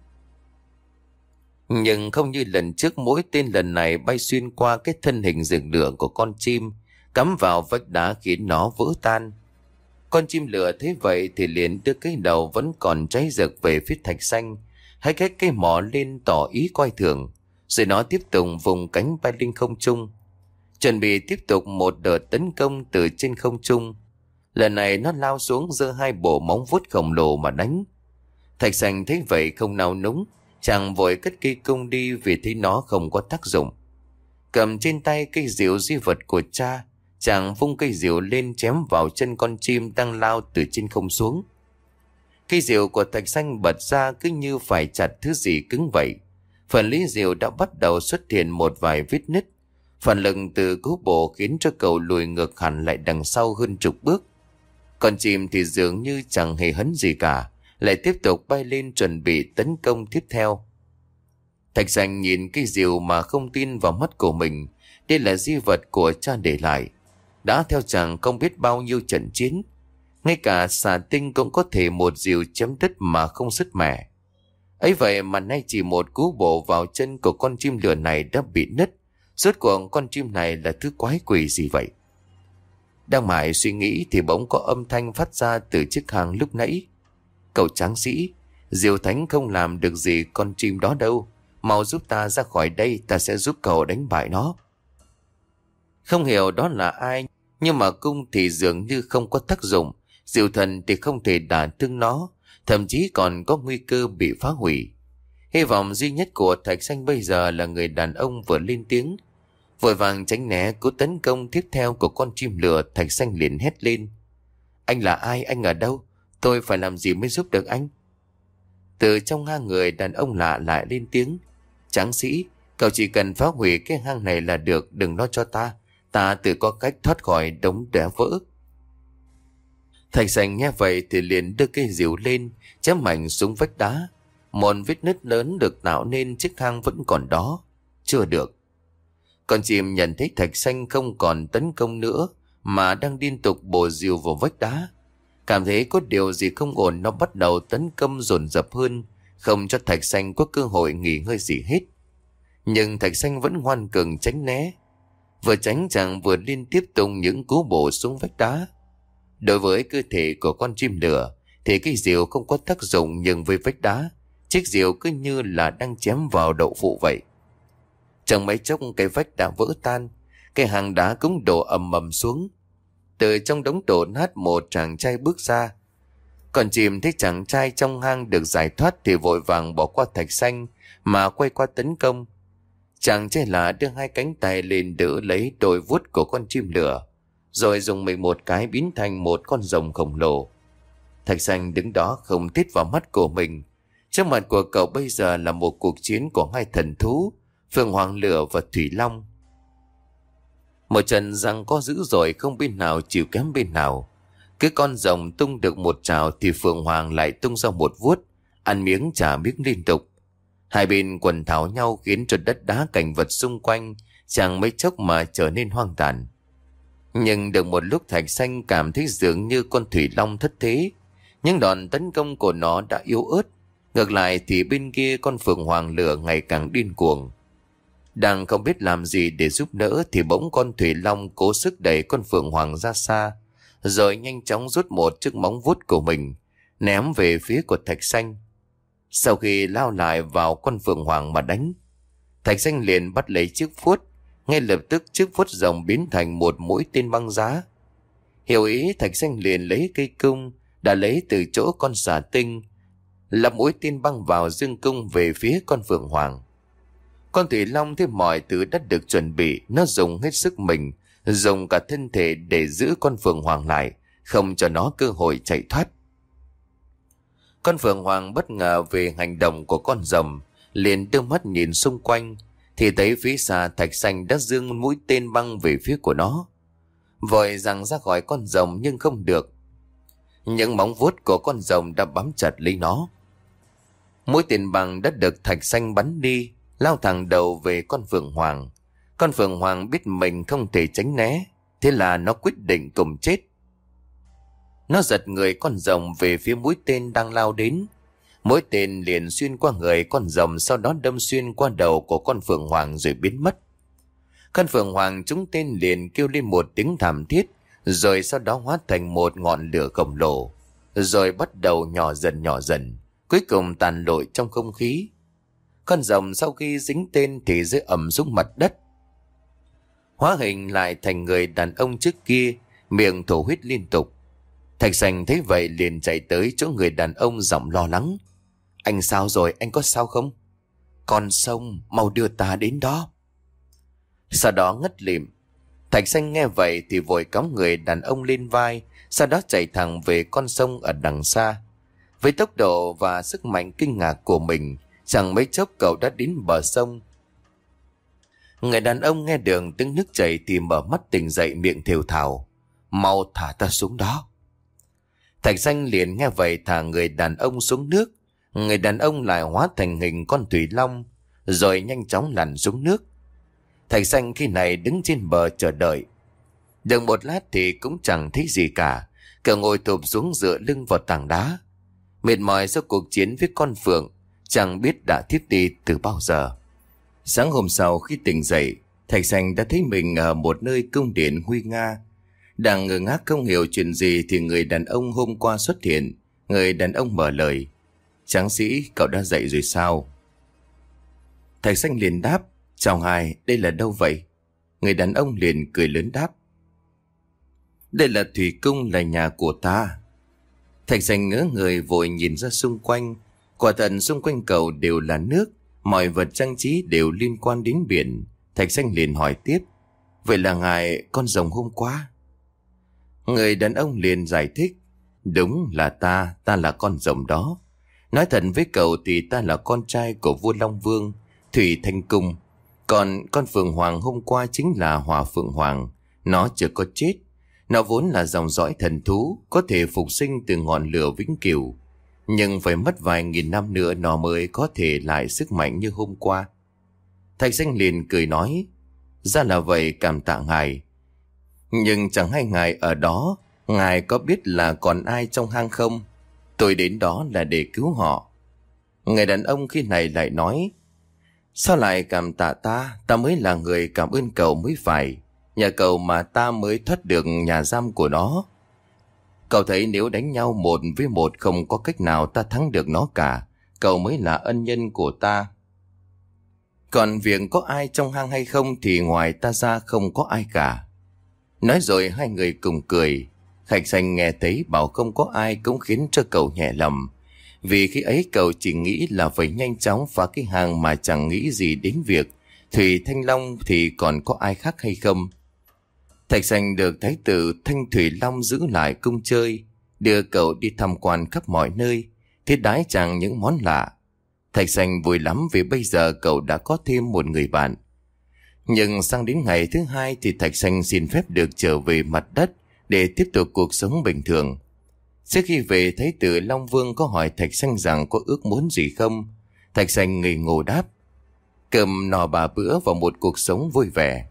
Nhưng không như lần trước, mũi tên lần này bay xuyên qua cái thân hình rực lửa của con chim, cắm vào vách đá khiến nó vỡ tan. Con chim lửa thấy vậy thì liền đưa cái đầu vẫn còn cháy rực về phía Thạch Xanh, hay cái mỏ lên tỏ ý coi thường. Rồi nó tiếp tục vùng cánh bay lên không trung, chuẩn bị tiếp tục một đợt tấn công từ trên không trung. Lần này nó lao xuống giơ hai bộ móng vuốt khổng lồ mà đánh. Thạch Xanh thấy vậy không nao núng, chàng vội cất cây cung đi vì thấy nó không có tác dụng. Cầm trên tay cây diều di vật của cha, chàng vung cây diều lên chém vào chân con chim đang lao từ trên không xuống. Cây diều của Thạch Xanh bật ra cứ như phải chặt thứ gì cứng vậy. Phần lưỡi diều đã bắt đầu xuất hiện một vài vết nứt. Phần lực từ cú bộ khiến cho cậu lùi ngược hẳn lại đằng sau hơn chục bước. Con chim thì dường như chẳng hề hấn gì cả, lại tiếp tục bay lên chuẩn bị tấn công tiếp theo. Thạch Xanh nhìn cây diều mà không tin vào mắt của mình. Đây là di vật của cha để lại, đã theo chàng không biết bao nhiêu trận chiến. Ngay cả xà tinh cũng có thể một diều chém đứt mà không sứt mẻ. Ấy vậy mà nay chỉ một cú bộ vào chân của con chim lửa này đã bị nứt. Rốt cuộc con chim này là thứ quái quỷ gì vậy? Đang mải suy nghĩ thì bỗng có âm thanh phát ra từ chiếc hang lúc nãy. Cậu tráng sĩ, Diều Thánh không làm được gì con chim đó đâu. Mau giúp ta ra khỏi đây, ta sẽ giúp cậu đánh bại nó. Không hiểu đó là ai, nhưng mà cung thì dường như không có tác dụng. Diều thần thì không thể đả thương nó, thậm chí còn có nguy cơ bị phá hủy. Hy vọng duy nhất của Thạch Xanh bây giờ là người đàn ông vừa lên tiếng. Vội vàng tránh né cú tấn công tiếp theo của con chim lửa, Thạch Xanh liền hét lên: Anh là ai? Anh ở đâu? Tôi phải làm gì mới giúp được anh? Từ trong hang, người đàn ông lạ lại lên tiếng: Tráng sĩ, cậu chỉ cần phá hủy cái hang này là được, đừng lo cho ta. Ta tự có cách thoát khỏi đống đá vỡ. Thạch Xanh nghe vậy thì liền đưa cây rìu lên, chém mạnh xuống vách đá. Một vết nứt lớn được tạo nên, chiếc hang vẫn còn đó. Chưa được. Con chim nhận thấy Thạch Xanh không còn tấn công nữa, mà đang liên tục bổ rìu vào vách đá. Cảm thấy có điều gì không ổn, nó bắt đầu tấn công dồn dập hơn, không cho Thạch Xanh có cơ hội nghỉ ngơi gì hết. Nhưng Thạch Xanh vẫn ngoan cường tránh né. Vừa tránh chàng vừa liên tiếp tung những cú bổ xuống vách đá. Đối với cơ thể của con chim lửa thì cây rìu không có tác dụng, nhưng với vách đá, chiếc rìu cứ như là đang chém vào đậu phụ vậy. Chẳng mấy chốc cái vách đã vỡ tan, cái hang đá cũng đổ ầm ầm xuống. Từ trong đống đổ nát, một chàng trai bước ra. Còn chim thấy chàng trai trong hang được giải thoát thì vội vàng bỏ qua Thạch Xanh mà quay qua tấn công. Chàng trai lạ đưa hai cánh tay lên đỡ lấy đôi vuốt của con chim lửa, rồi dùng mình một cái biến thành một con rồng khổng lồ. Thạch Xanh đứng đó không tít vào mắt của mình. Trước mặt của cậu bây giờ là một cuộc chiến của hai thần thú, Phượng Hoàng Lửa và Thủy Long. Một trận giằng co dữ dội, không bên nào chịu kém bên nào. Cứ con rồng tung được một trào thì Phượng Hoàng lại tung ra một vuốt, ăn miếng trả miếng liên tục. Hai bên quần tháo nhau khiến cho đất đá cảnh vật xung quanh chẳng mấy chốc mà trở nên hoang tàn. Nhưng được một lúc, Thạch Xanh cảm thấy dường như con Thủy Long thất thế. Những đòn tấn công của nó đã yếu ớt. Ngược lại thì bên kia con Phượng Hoàng Lửa ngày càng điên cuồng. Đang không biết làm gì để giúp đỡ thì bỗng con Thủy Long cố sức đẩy con Phượng Hoàng ra xa, rồi nhanh chóng rút một chiếc móng vuốt của mình ném về phía của Thạch Xanh. Sau khi lao lại vào con Phượng Hoàng mà đánh, Thạch Xanh liền bắt lấy chiếc vuốt. Ngay lập tức chiếc vuốt rồng biến thành một mũi tên băng giá. Hiểu ý, Thạch Xanh liền lấy cây cung đã lấy từ chỗ con xà tinh, lập mũi tên băng vào dương cung về phía con Phượng Hoàng. Con Thủy Long thấy mọi thứ đã được chuẩn bị, nó dùng hết sức mình, dùng cả thân thể để giữ con Phượng Hoàng lại, không cho nó cơ hội chạy thoát. Con Phượng Hoàng bất ngờ về hành động của con rồng, liền đưa mắt nhìn xung quanh thì thấy phía xa Thạch Xanh đã giương mũi tên băng về phía của nó. Vội giằng ra khỏi con rồng nhưng không được. Những móng vuốt của con rồng đã bám chặt lấy nó. Mũi tên băng đã được Thạch Xanh bắn đi, lao thẳng đầu về con Phượng Hoàng. Con Phượng Hoàng biết mình không thể tránh né, thế là nó quyết định cùng chết. Nó giật người con rồng về phía mũi tên đang lao đến. Mũi tên liền xuyên qua người con rồng, sau đó đâm xuyên qua đầu của con Phượng Hoàng rồi biến mất. Con Phượng Hoàng trúng tên liền kêu lên một tiếng thảm thiết, rồi sau đó hóa thành một ngọn lửa khổng lồ, rồi bắt đầu nhỏ dần, cuối cùng tàn lụi trong không khí. Con rồng sau khi dính tên thì rơi ầm xuống mặt đất, hóa hình lại thành người đàn ông trước kia, miệng thổ huyết liên tục. Thạch Xanh thấy vậy liền chạy tới chỗ người đàn ông, giọng lo lắng: Anh sao rồi, anh có sao không? Con sông, mau đưa ta đến đó. Sau đó ngất lịm. Thạch Xanh nghe vậy thì vội cõng người đàn ông lên vai, sau đó chạy thẳng về con sông ở đằng xa. Với tốc độ và sức mạnh kinh ngạc của mình, chẳng mấy chốc cậu đã đến bờ sông. Người đàn ông nghe được tiếng nước chảy thì mở mắt tỉnh dậy, miệng thều thào: Mau thả ta xuống đó. Thạch Xanh liền nghe vậy thả người đàn ông xuống nước. Người đàn ông lại hóa thành hình con Thủy Long, rồi nhanh chóng lặn xuống nước. Thạch Xanh khi này đứng trên bờ chờ đợi. Được một lát thì cũng chẳng thấy gì cả. Cậu ngồi thụp xuống dựa lưng vào tảng đá, mệt mỏi sau cuộc chiến với con Phượng, chẳng biết đã thiếp đi từ bao giờ. Sáng hôm sau khi tỉnh dậy, Thạch Xanh đã thấy mình ở một nơi cung điện nguy nga. Đang ngơ ngác không hiểu chuyện gì thì người đàn ông hôm qua xuất hiện. Người đàn ông mở lời: Tráng sĩ, cậu đã dậy rồi sao? Thạch Xanh liền đáp: Chào ngài, đây là đâu vậy? Người đàn ông liền cười lớn đáp: Đây là thủy cung, là nhà của ta. Thạch Xanh ngỡ người vội nhìn ra xung quanh. Quả thật xung quanh cậu đều là nước, mọi vật trang trí đều liên quan đến biển. Thạch Xanh liền hỏi tiếp: Vậy là ngài con rồng hôm qua? Người đàn ông liền giải thích. Đúng là ta là con rồng đó. Nói thật với cậu thì ta là con trai của vua Long Vương, Thủy Thanh Cung. Còn con Phượng Hoàng hôm qua chính là Hỏa Phượng Hoàng. Nó chưa có chết. Nó vốn là dòng dõi thần thú, có thể phục sinh từ ngọn lửa vĩnh cửu. Nhưng phải mất vài nghìn năm nữa nó mới có thể lại sức mạnh như hôm qua. Thạch Xanh liền cười nói. Ra là vậy, cảm tạ ngài. Nhưng chẳng hay ngài ở đó, ngài có biết là còn ai trong hang không? Tôi đến đó là để cứu họ. Người đàn ông khi này lại nói. Sao lại cảm tạ ta? Ta mới là người cảm ơn cậu mới phải. Nhờ cậu mà ta mới thoát được nhà giam của nó. Cậu thấy nếu đánh nhau 1 với 1 không có cách nào ta thắng được nó cả. Cậu mới là ân nhân của ta. Còn việc có ai trong hang hay không thì ngoài ta ra không có ai cả. Nói rồi hai người cùng cười. Thạch Xanh nghe thấy bảo không có ai cũng khiến cho cậu nhẹ lòng. Vì khi ấy cậu chỉ nghĩ là phải nhanh chóng phá cái hang mà chẳng nghĩ gì đến việc Thủy Thanh Long thì còn có ai khác hay không. Thạch Xanh được thái tử Thanh Thủy Long giữ lại cung chơi, đưa cậu đi tham quan khắp mọi nơi, thiết đái chàng những món lạ. Thạch Xanh vui lắm vì bây giờ cậu đã có thêm một người bạn. Nhưng sang đến ngày thứ 2 thì Thạch Xanh xin phép được trở về mặt đất để tiếp tục cuộc sống bình thường. Trước khi về, thái tử Long Vương có hỏi Thạch Xanh rằng có ước muốn gì không. Thạch Xanh ngây ngô đáp. Cơm no 3 bữa và một cuộc sống vui vẻ.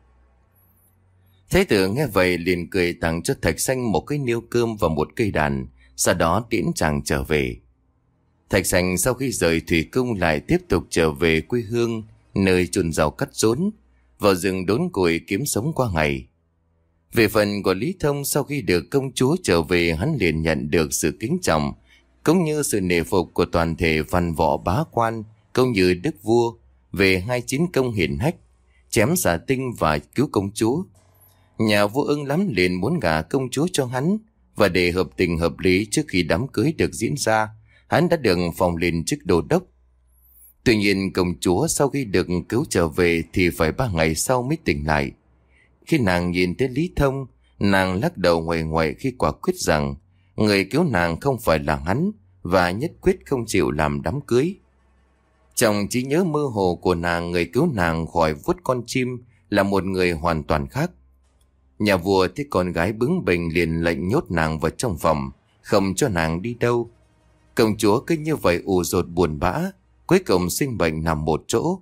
Thái tử nghe vậy liền cười tặng cho Thạch Xanh một cái niêu cơm và một cây đàn, sau đó tiễn chàng trở về. Thạch Xanh sau khi rời thủy cung lại tiếp tục trở về quê hương, nơi chôn rau cắt rốn, vào rừng đốn củi kiếm sống qua ngày. Về phần của Lý Thông, sau khi được công chúa trở về, hắn liền nhận được sự kính trọng cũng như sự nể phục của toàn thể văn võ bá quan cũng như đức vua về 2 chiến công hiển hách, chém xà tinh và cứu công chúa. Nhà vua ưng lắm liền muốn gả công chúa cho hắn, và để hợp tình hợp lý trước khi đám cưới được diễn ra, hắn đã được phong lên chức đô đốc. Tuy nhiên công chúa sau khi được cứu trở về thì phải 3 ngày sau mới tỉnh lại. Khi nàng nhìn thấy Lý Thông, nàng lắc đầu nguậy nguậy khi quả quyết rằng người cứu nàng không phải là hắn, và nhất quyết không chịu làm đám cưới. Trong trí nhớ mơ hồ của nàng, người cứu nàng khỏi vuốt con chim là một người hoàn toàn khác. Nhà vua thấy con gái bướng bỉnh liền lệnh nhốt nàng vào trong phòng, không cho nàng đi đâu. Công chúa cứ như vậy ù dột buồn bã, cuối cùng sinh bệnh nằm một chỗ.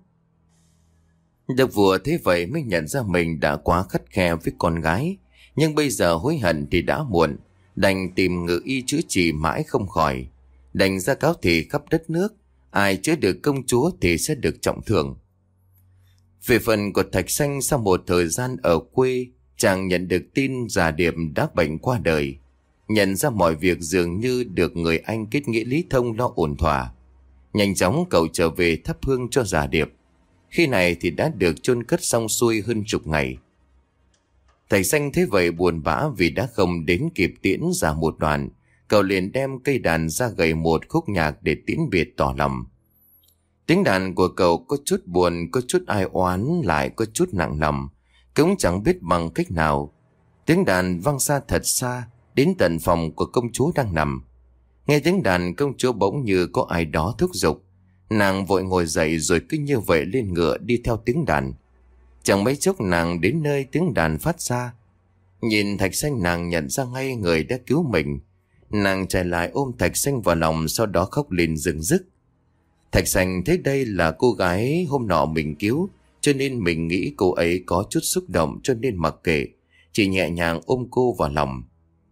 Đức vua thế vậy mới nhận ra mình đã quá khắt khe với con gái, nhưng bây giờ hối hận thì đã muộn, đành tìm ngự y chữa trị mãi không khỏi, đành ra cáo thị khắp đất nước, ai chữa được công chúa thì sẽ được trọng thưởng. Về phần của Thạch Xanh, sau một thời gian ở quê, chàng nhận được tin Già Điệp đã bệnh qua đời. Nhận ra mọi việc dường như được người anh kết nghĩa Lý Thông lo ổn thỏa. Nhanh chóng cậu trở về thắp hương cho Già Điệp. Khi này thì đã được chôn cất xong xuôi hơn 10 ngày. Thạch Xanh thế vậy buồn bã vì đã không đến kịp tiễn Già một đoạn. Cậu liền đem cây đàn ra gầy một khúc nhạc để tiễn biệt tỏ lòng. Tiếng đàn của cậu có chút buồn, có chút ai oán, lại có chút nặng lòng, cũng chẳng biết bằng cách nào. Tiếng đàn vang xa thật xa, đến tận phòng của công chúa đang nằm. Nghe tiếng đàn, công chúa bỗng như có ai đó thúc giục. Nàng vội ngồi dậy rồi cứ như vậy lên ngựa đi theo tiếng đàn. Chẳng mấy chốc nàng đến nơi tiếng đàn phát ra. Nhìn Thạch Xanh, nàng nhận ra ngay người đã cứu mình. Nàng chạy lại ôm Thạch Xanh vào lòng, sau đó khóc lên rưng rức. Thạch Xanh thấy đây là cô gái hôm nọ mình cứu, cho nên mình nghĩ cô ấy có chút xúc động, cho nên mặc kệ, chỉ nhẹ nhàng ôm cô vào lòng.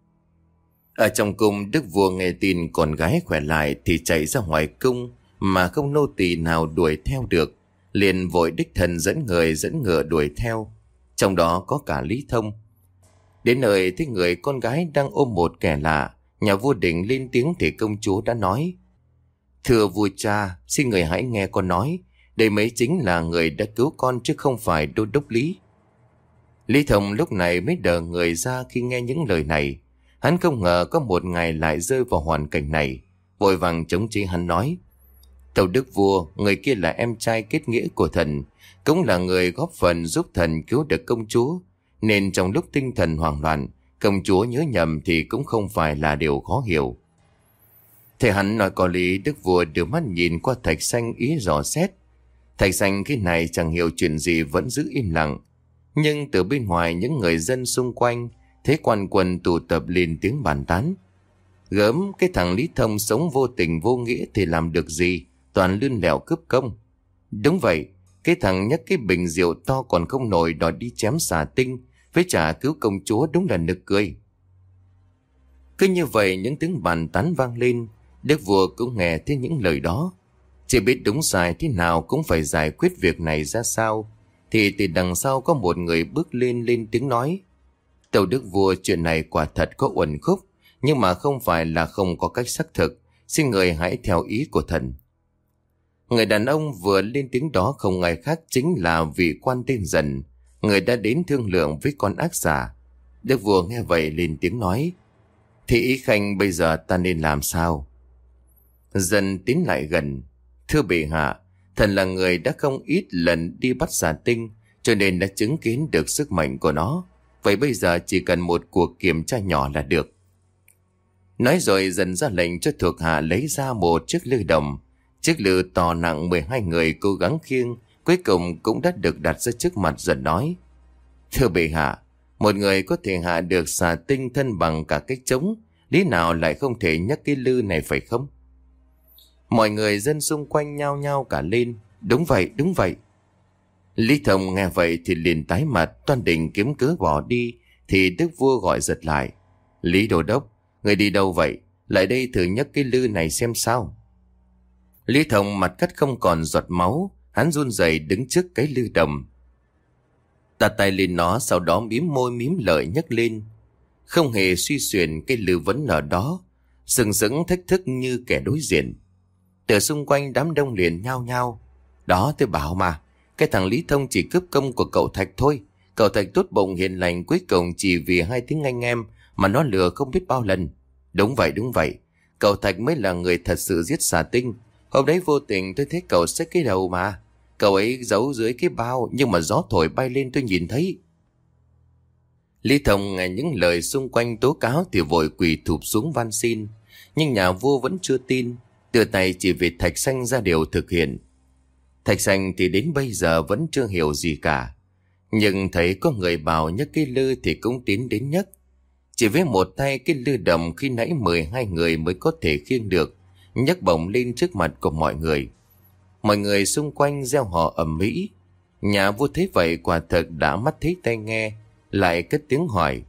Ở trong cung, đức vua nghe tin con gái khỏe lại thì chạy ra ngoài cung, mà không nô tỳ nào đuổi theo được, liền vội đích thân dẫn người dẫn ngựa đuổi theo, trong đó có cả Lý Thông. Đến nơi thấy người con gái đang ôm một kẻ lạ, nhà vua định lên tiếng thì công chúa đã nói: Thưa vua cha, xin người hãy nghe con nói, đây mới chính là người đã cứu con chứ không phải đô đốc Lý. Lý Thông lúc này mới đờ người ra khi nghe những lời này. Hắn không ngờ có một ngày lại rơi vào hoàn cảnh này, vội vàng chống chế hắn nói: Tâu đức vua, người kia là em trai kết nghĩa của thần, cũng là người góp phần giúp thần cứu được công chúa. nên trong lúc tinh thần hoảng loạn, công chúa nhớ nhầm thì cũng không phải là điều khó hiểu. Thế hắn nói có lý, đức vua đưa mắt nhìn qua Thạch Xanh ý dò xét. Thạch Xanh khi này chẳng hiểu chuyện gì vẫn giữ im lặng. Nhưng từ bên ngoài những người dân xung quanh thấy quan quân tụ tập lên tiếng bàn tán. Gớm, cái thằng Lý Thông sống vô tình vô nghĩa thì làm được gì, toàn lươn lẹo cướp công. Đúng vậy, cái thằng nhấc cái bình rượu to còn không nổi đòi đi chém xà tinh với trả cứu công chúa, đúng là nực cười. Cứ như vậy những tiếng bàn tán vang lên, đức vua cũng nghe thấy những lời đó. Chỉ biết đúng sai thế nào cũng phải giải quyết việc này ra sao, thì từ đằng sau có một người bước lên tiếng nói. Tâu đức vua, chuyện này quả thật có uẩn khúc, nhưng mà không phải là không có cách xác thực. Xin người hãy theo ý của thần. Người đàn ông vừa lên tiếng đó không ai khác chính là vị quan tên Dần, người đã đến thương lượng với con ác giả. Đức vua nghe vậy lên tiếng nói. Thì ý khanh bây giờ ta nên làm sao? Dần tiến lại gần. Thưa bệ hạ, thần là người đã không ít lần đi bắt xà tinh, cho nên đã chứng kiến được sức mạnh của nó. Vậy bây giờ chỉ cần một cuộc kiểm tra nhỏ là được. Nói rồi Dần ra lệnh cho thuộc hạ lấy ra một chiếc lư đồng. Chiếc lư to nặng 12 người cố gắng khiêng, cuối cùng cũng đã được đặt ra trước mặt Dần nói. Thưa bệ hạ, một người có thể hạ được xà tinh thân bằng cả cái trống, lý nào lại không thể nhấc cái lư này phải không? Mọi người dân xung quanh nhao nhao cả lên. Đúng vậy, đúng vậy. Lý Thông nghe vậy thì liền tái mặt, toan định kiếm cớ bỏ đi, thì đức vua gọi giật lại. Lý Đô Đốc, người đi đâu vậy? Lại đây thử nhấc cái lư này xem sao. Lý Thông mặt cắt không còn giọt máu, hắn run rẩy đứng trước cái lư đồng. Đặt tay lên nó, sau đó mím môi mím lợi nhấc lên. Không hề suy xuyển, cái lư vẫn ở đó, sừng sững thách thức như kẻ đối diện. Từ xung quanh đám đông liền nhao nhao. Đó, tôi bảo mà, cái thằng Lý Thông chỉ cướp công của cậu Thạch thôi. Cậu Thạch tốt bụng hiền lành, cuối cùng chỉ vì hai tiếng anh em mà nó lừa không biết bao lần. Đúng vậy, đúng vậy. Cậu Thạch mới là người thật sự giết xà tinh. Hôm đấy vô tình tôi thấy cậu xách cái đầu mà. Cậu ấy giấu dưới cái bao, nhưng mà gió thổi bay lên tôi nhìn thấy. Lý Thông nghe những lời xung quanh tố cáo thì vội quỳ thụp xuống van xin. Nhưng nhà vua vẫn chưa tin, đưa tay chỉ việc Thạch Xanh ra điều thực hiện. Thạch Xanh thì đến bây giờ vẫn chưa hiểu gì cả. Nhưng thấy có người bảo nhấc cái lư thì cũng tiến đến nhấc. Chỉ với một tay cái lư đồng khi nãy 12 người mới có thể khiêng được, nhấc bổng lên trước mặt của mọi người. Mọi người xung quanh reo hò ầm ĩ. Nhà vua thấy vậy quả thật đã mắt thấy tai nghe, lại cất tiếng hỏi.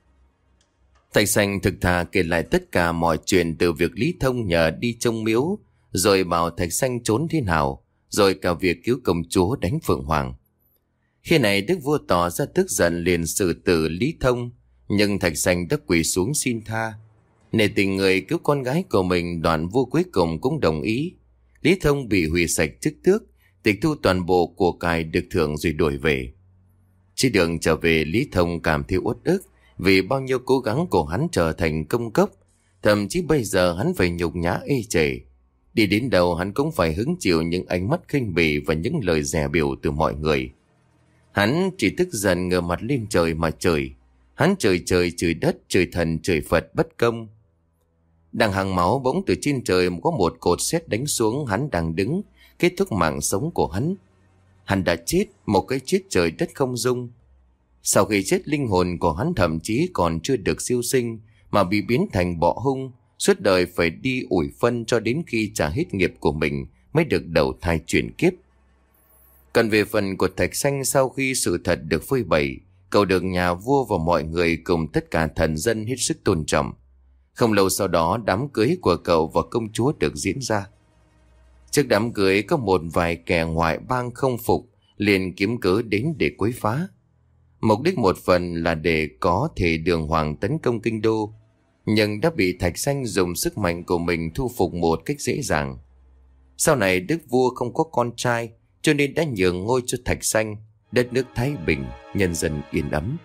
Thạch Xanh thực thà kể lại tất cả mọi chuyện, từ việc Lý Thông nhờ đi trông miếu, rồi bảo Thạch Xanh trốn thế nào, rồi cả việc cứu công chúa đánh Phượng Hoàng. Khi này đức vua tỏ ra tức giận liền xử tử Lý Thông, nhưng Thạch Xanh đã quỳ xuống xin tha. Nể tình người cứu con gái của mình, đoạn vua cuối cùng cũng đồng ý. Lý Thông bị hủy sạch chức tước, tịch thu toàn bộ của cải được thưởng rồi đuổi về. Trên đường trở về, Lý Thông cảm thấy uất ức vì bao nhiêu cố gắng của hắn trở thành công cốc. Thậm chí bây giờ hắn phải nhục nhã ê chề. Đi đến đâu hắn cũng phải hứng chịu những ánh mắt khinh bỉ và những lời dè bỉu từ mọi người. Hắn chỉ tức giận ngửa mặt lên trời mà chửi. Hắn chửi đất, chửi thần, chửi Phật bất công. Đang hằng máu, bỗng từ trên trời có một cột sét đánh xuống. Hắn đang đứng, kết thúc mạng sống của hắn. Hắn đã chết, một cái chết trời đất không dung. Sau khi chết, linh hồn của hắn thậm chí còn chưa được siêu sinh mà bị biến thành bọ hung, suốt đời phải đi ủi phân cho đến khi trả hết nghiệp của mình mới được đầu thai chuyển kiếp. Còn về phần của Thạch Xanh, sau khi sự thật được phơi bày, cậu được nhà vua và mọi người cùng tất cả thần dân hết sức tôn trọng. Không lâu sau đó, đám cưới của cậu và công chúa được diễn ra. Trước đám cưới có một vài kẻ ngoại bang không phục, liền kiếm cớ đến để quấy phá. Mục đích một phần là để có thể đường hoàng tấn công kinh đô, nhưng đã bị Thạch Xanh dùng sức mạnh của mình thu phục một cách dễ dàng. Sau này đức vua không có con trai, cho nên đã nhường ngôi cho Thạch Xanh. Đất nước thái bình, nhân dân yên ấm.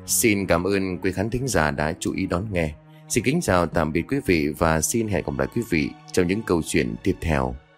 Xin cảm ơn quý khán thính giả đã chú ý đón nghe. Xin kính chào tạm biệt quý vị và xin hẹn gặp lại quý vị trong những câu chuyện tiếp theo.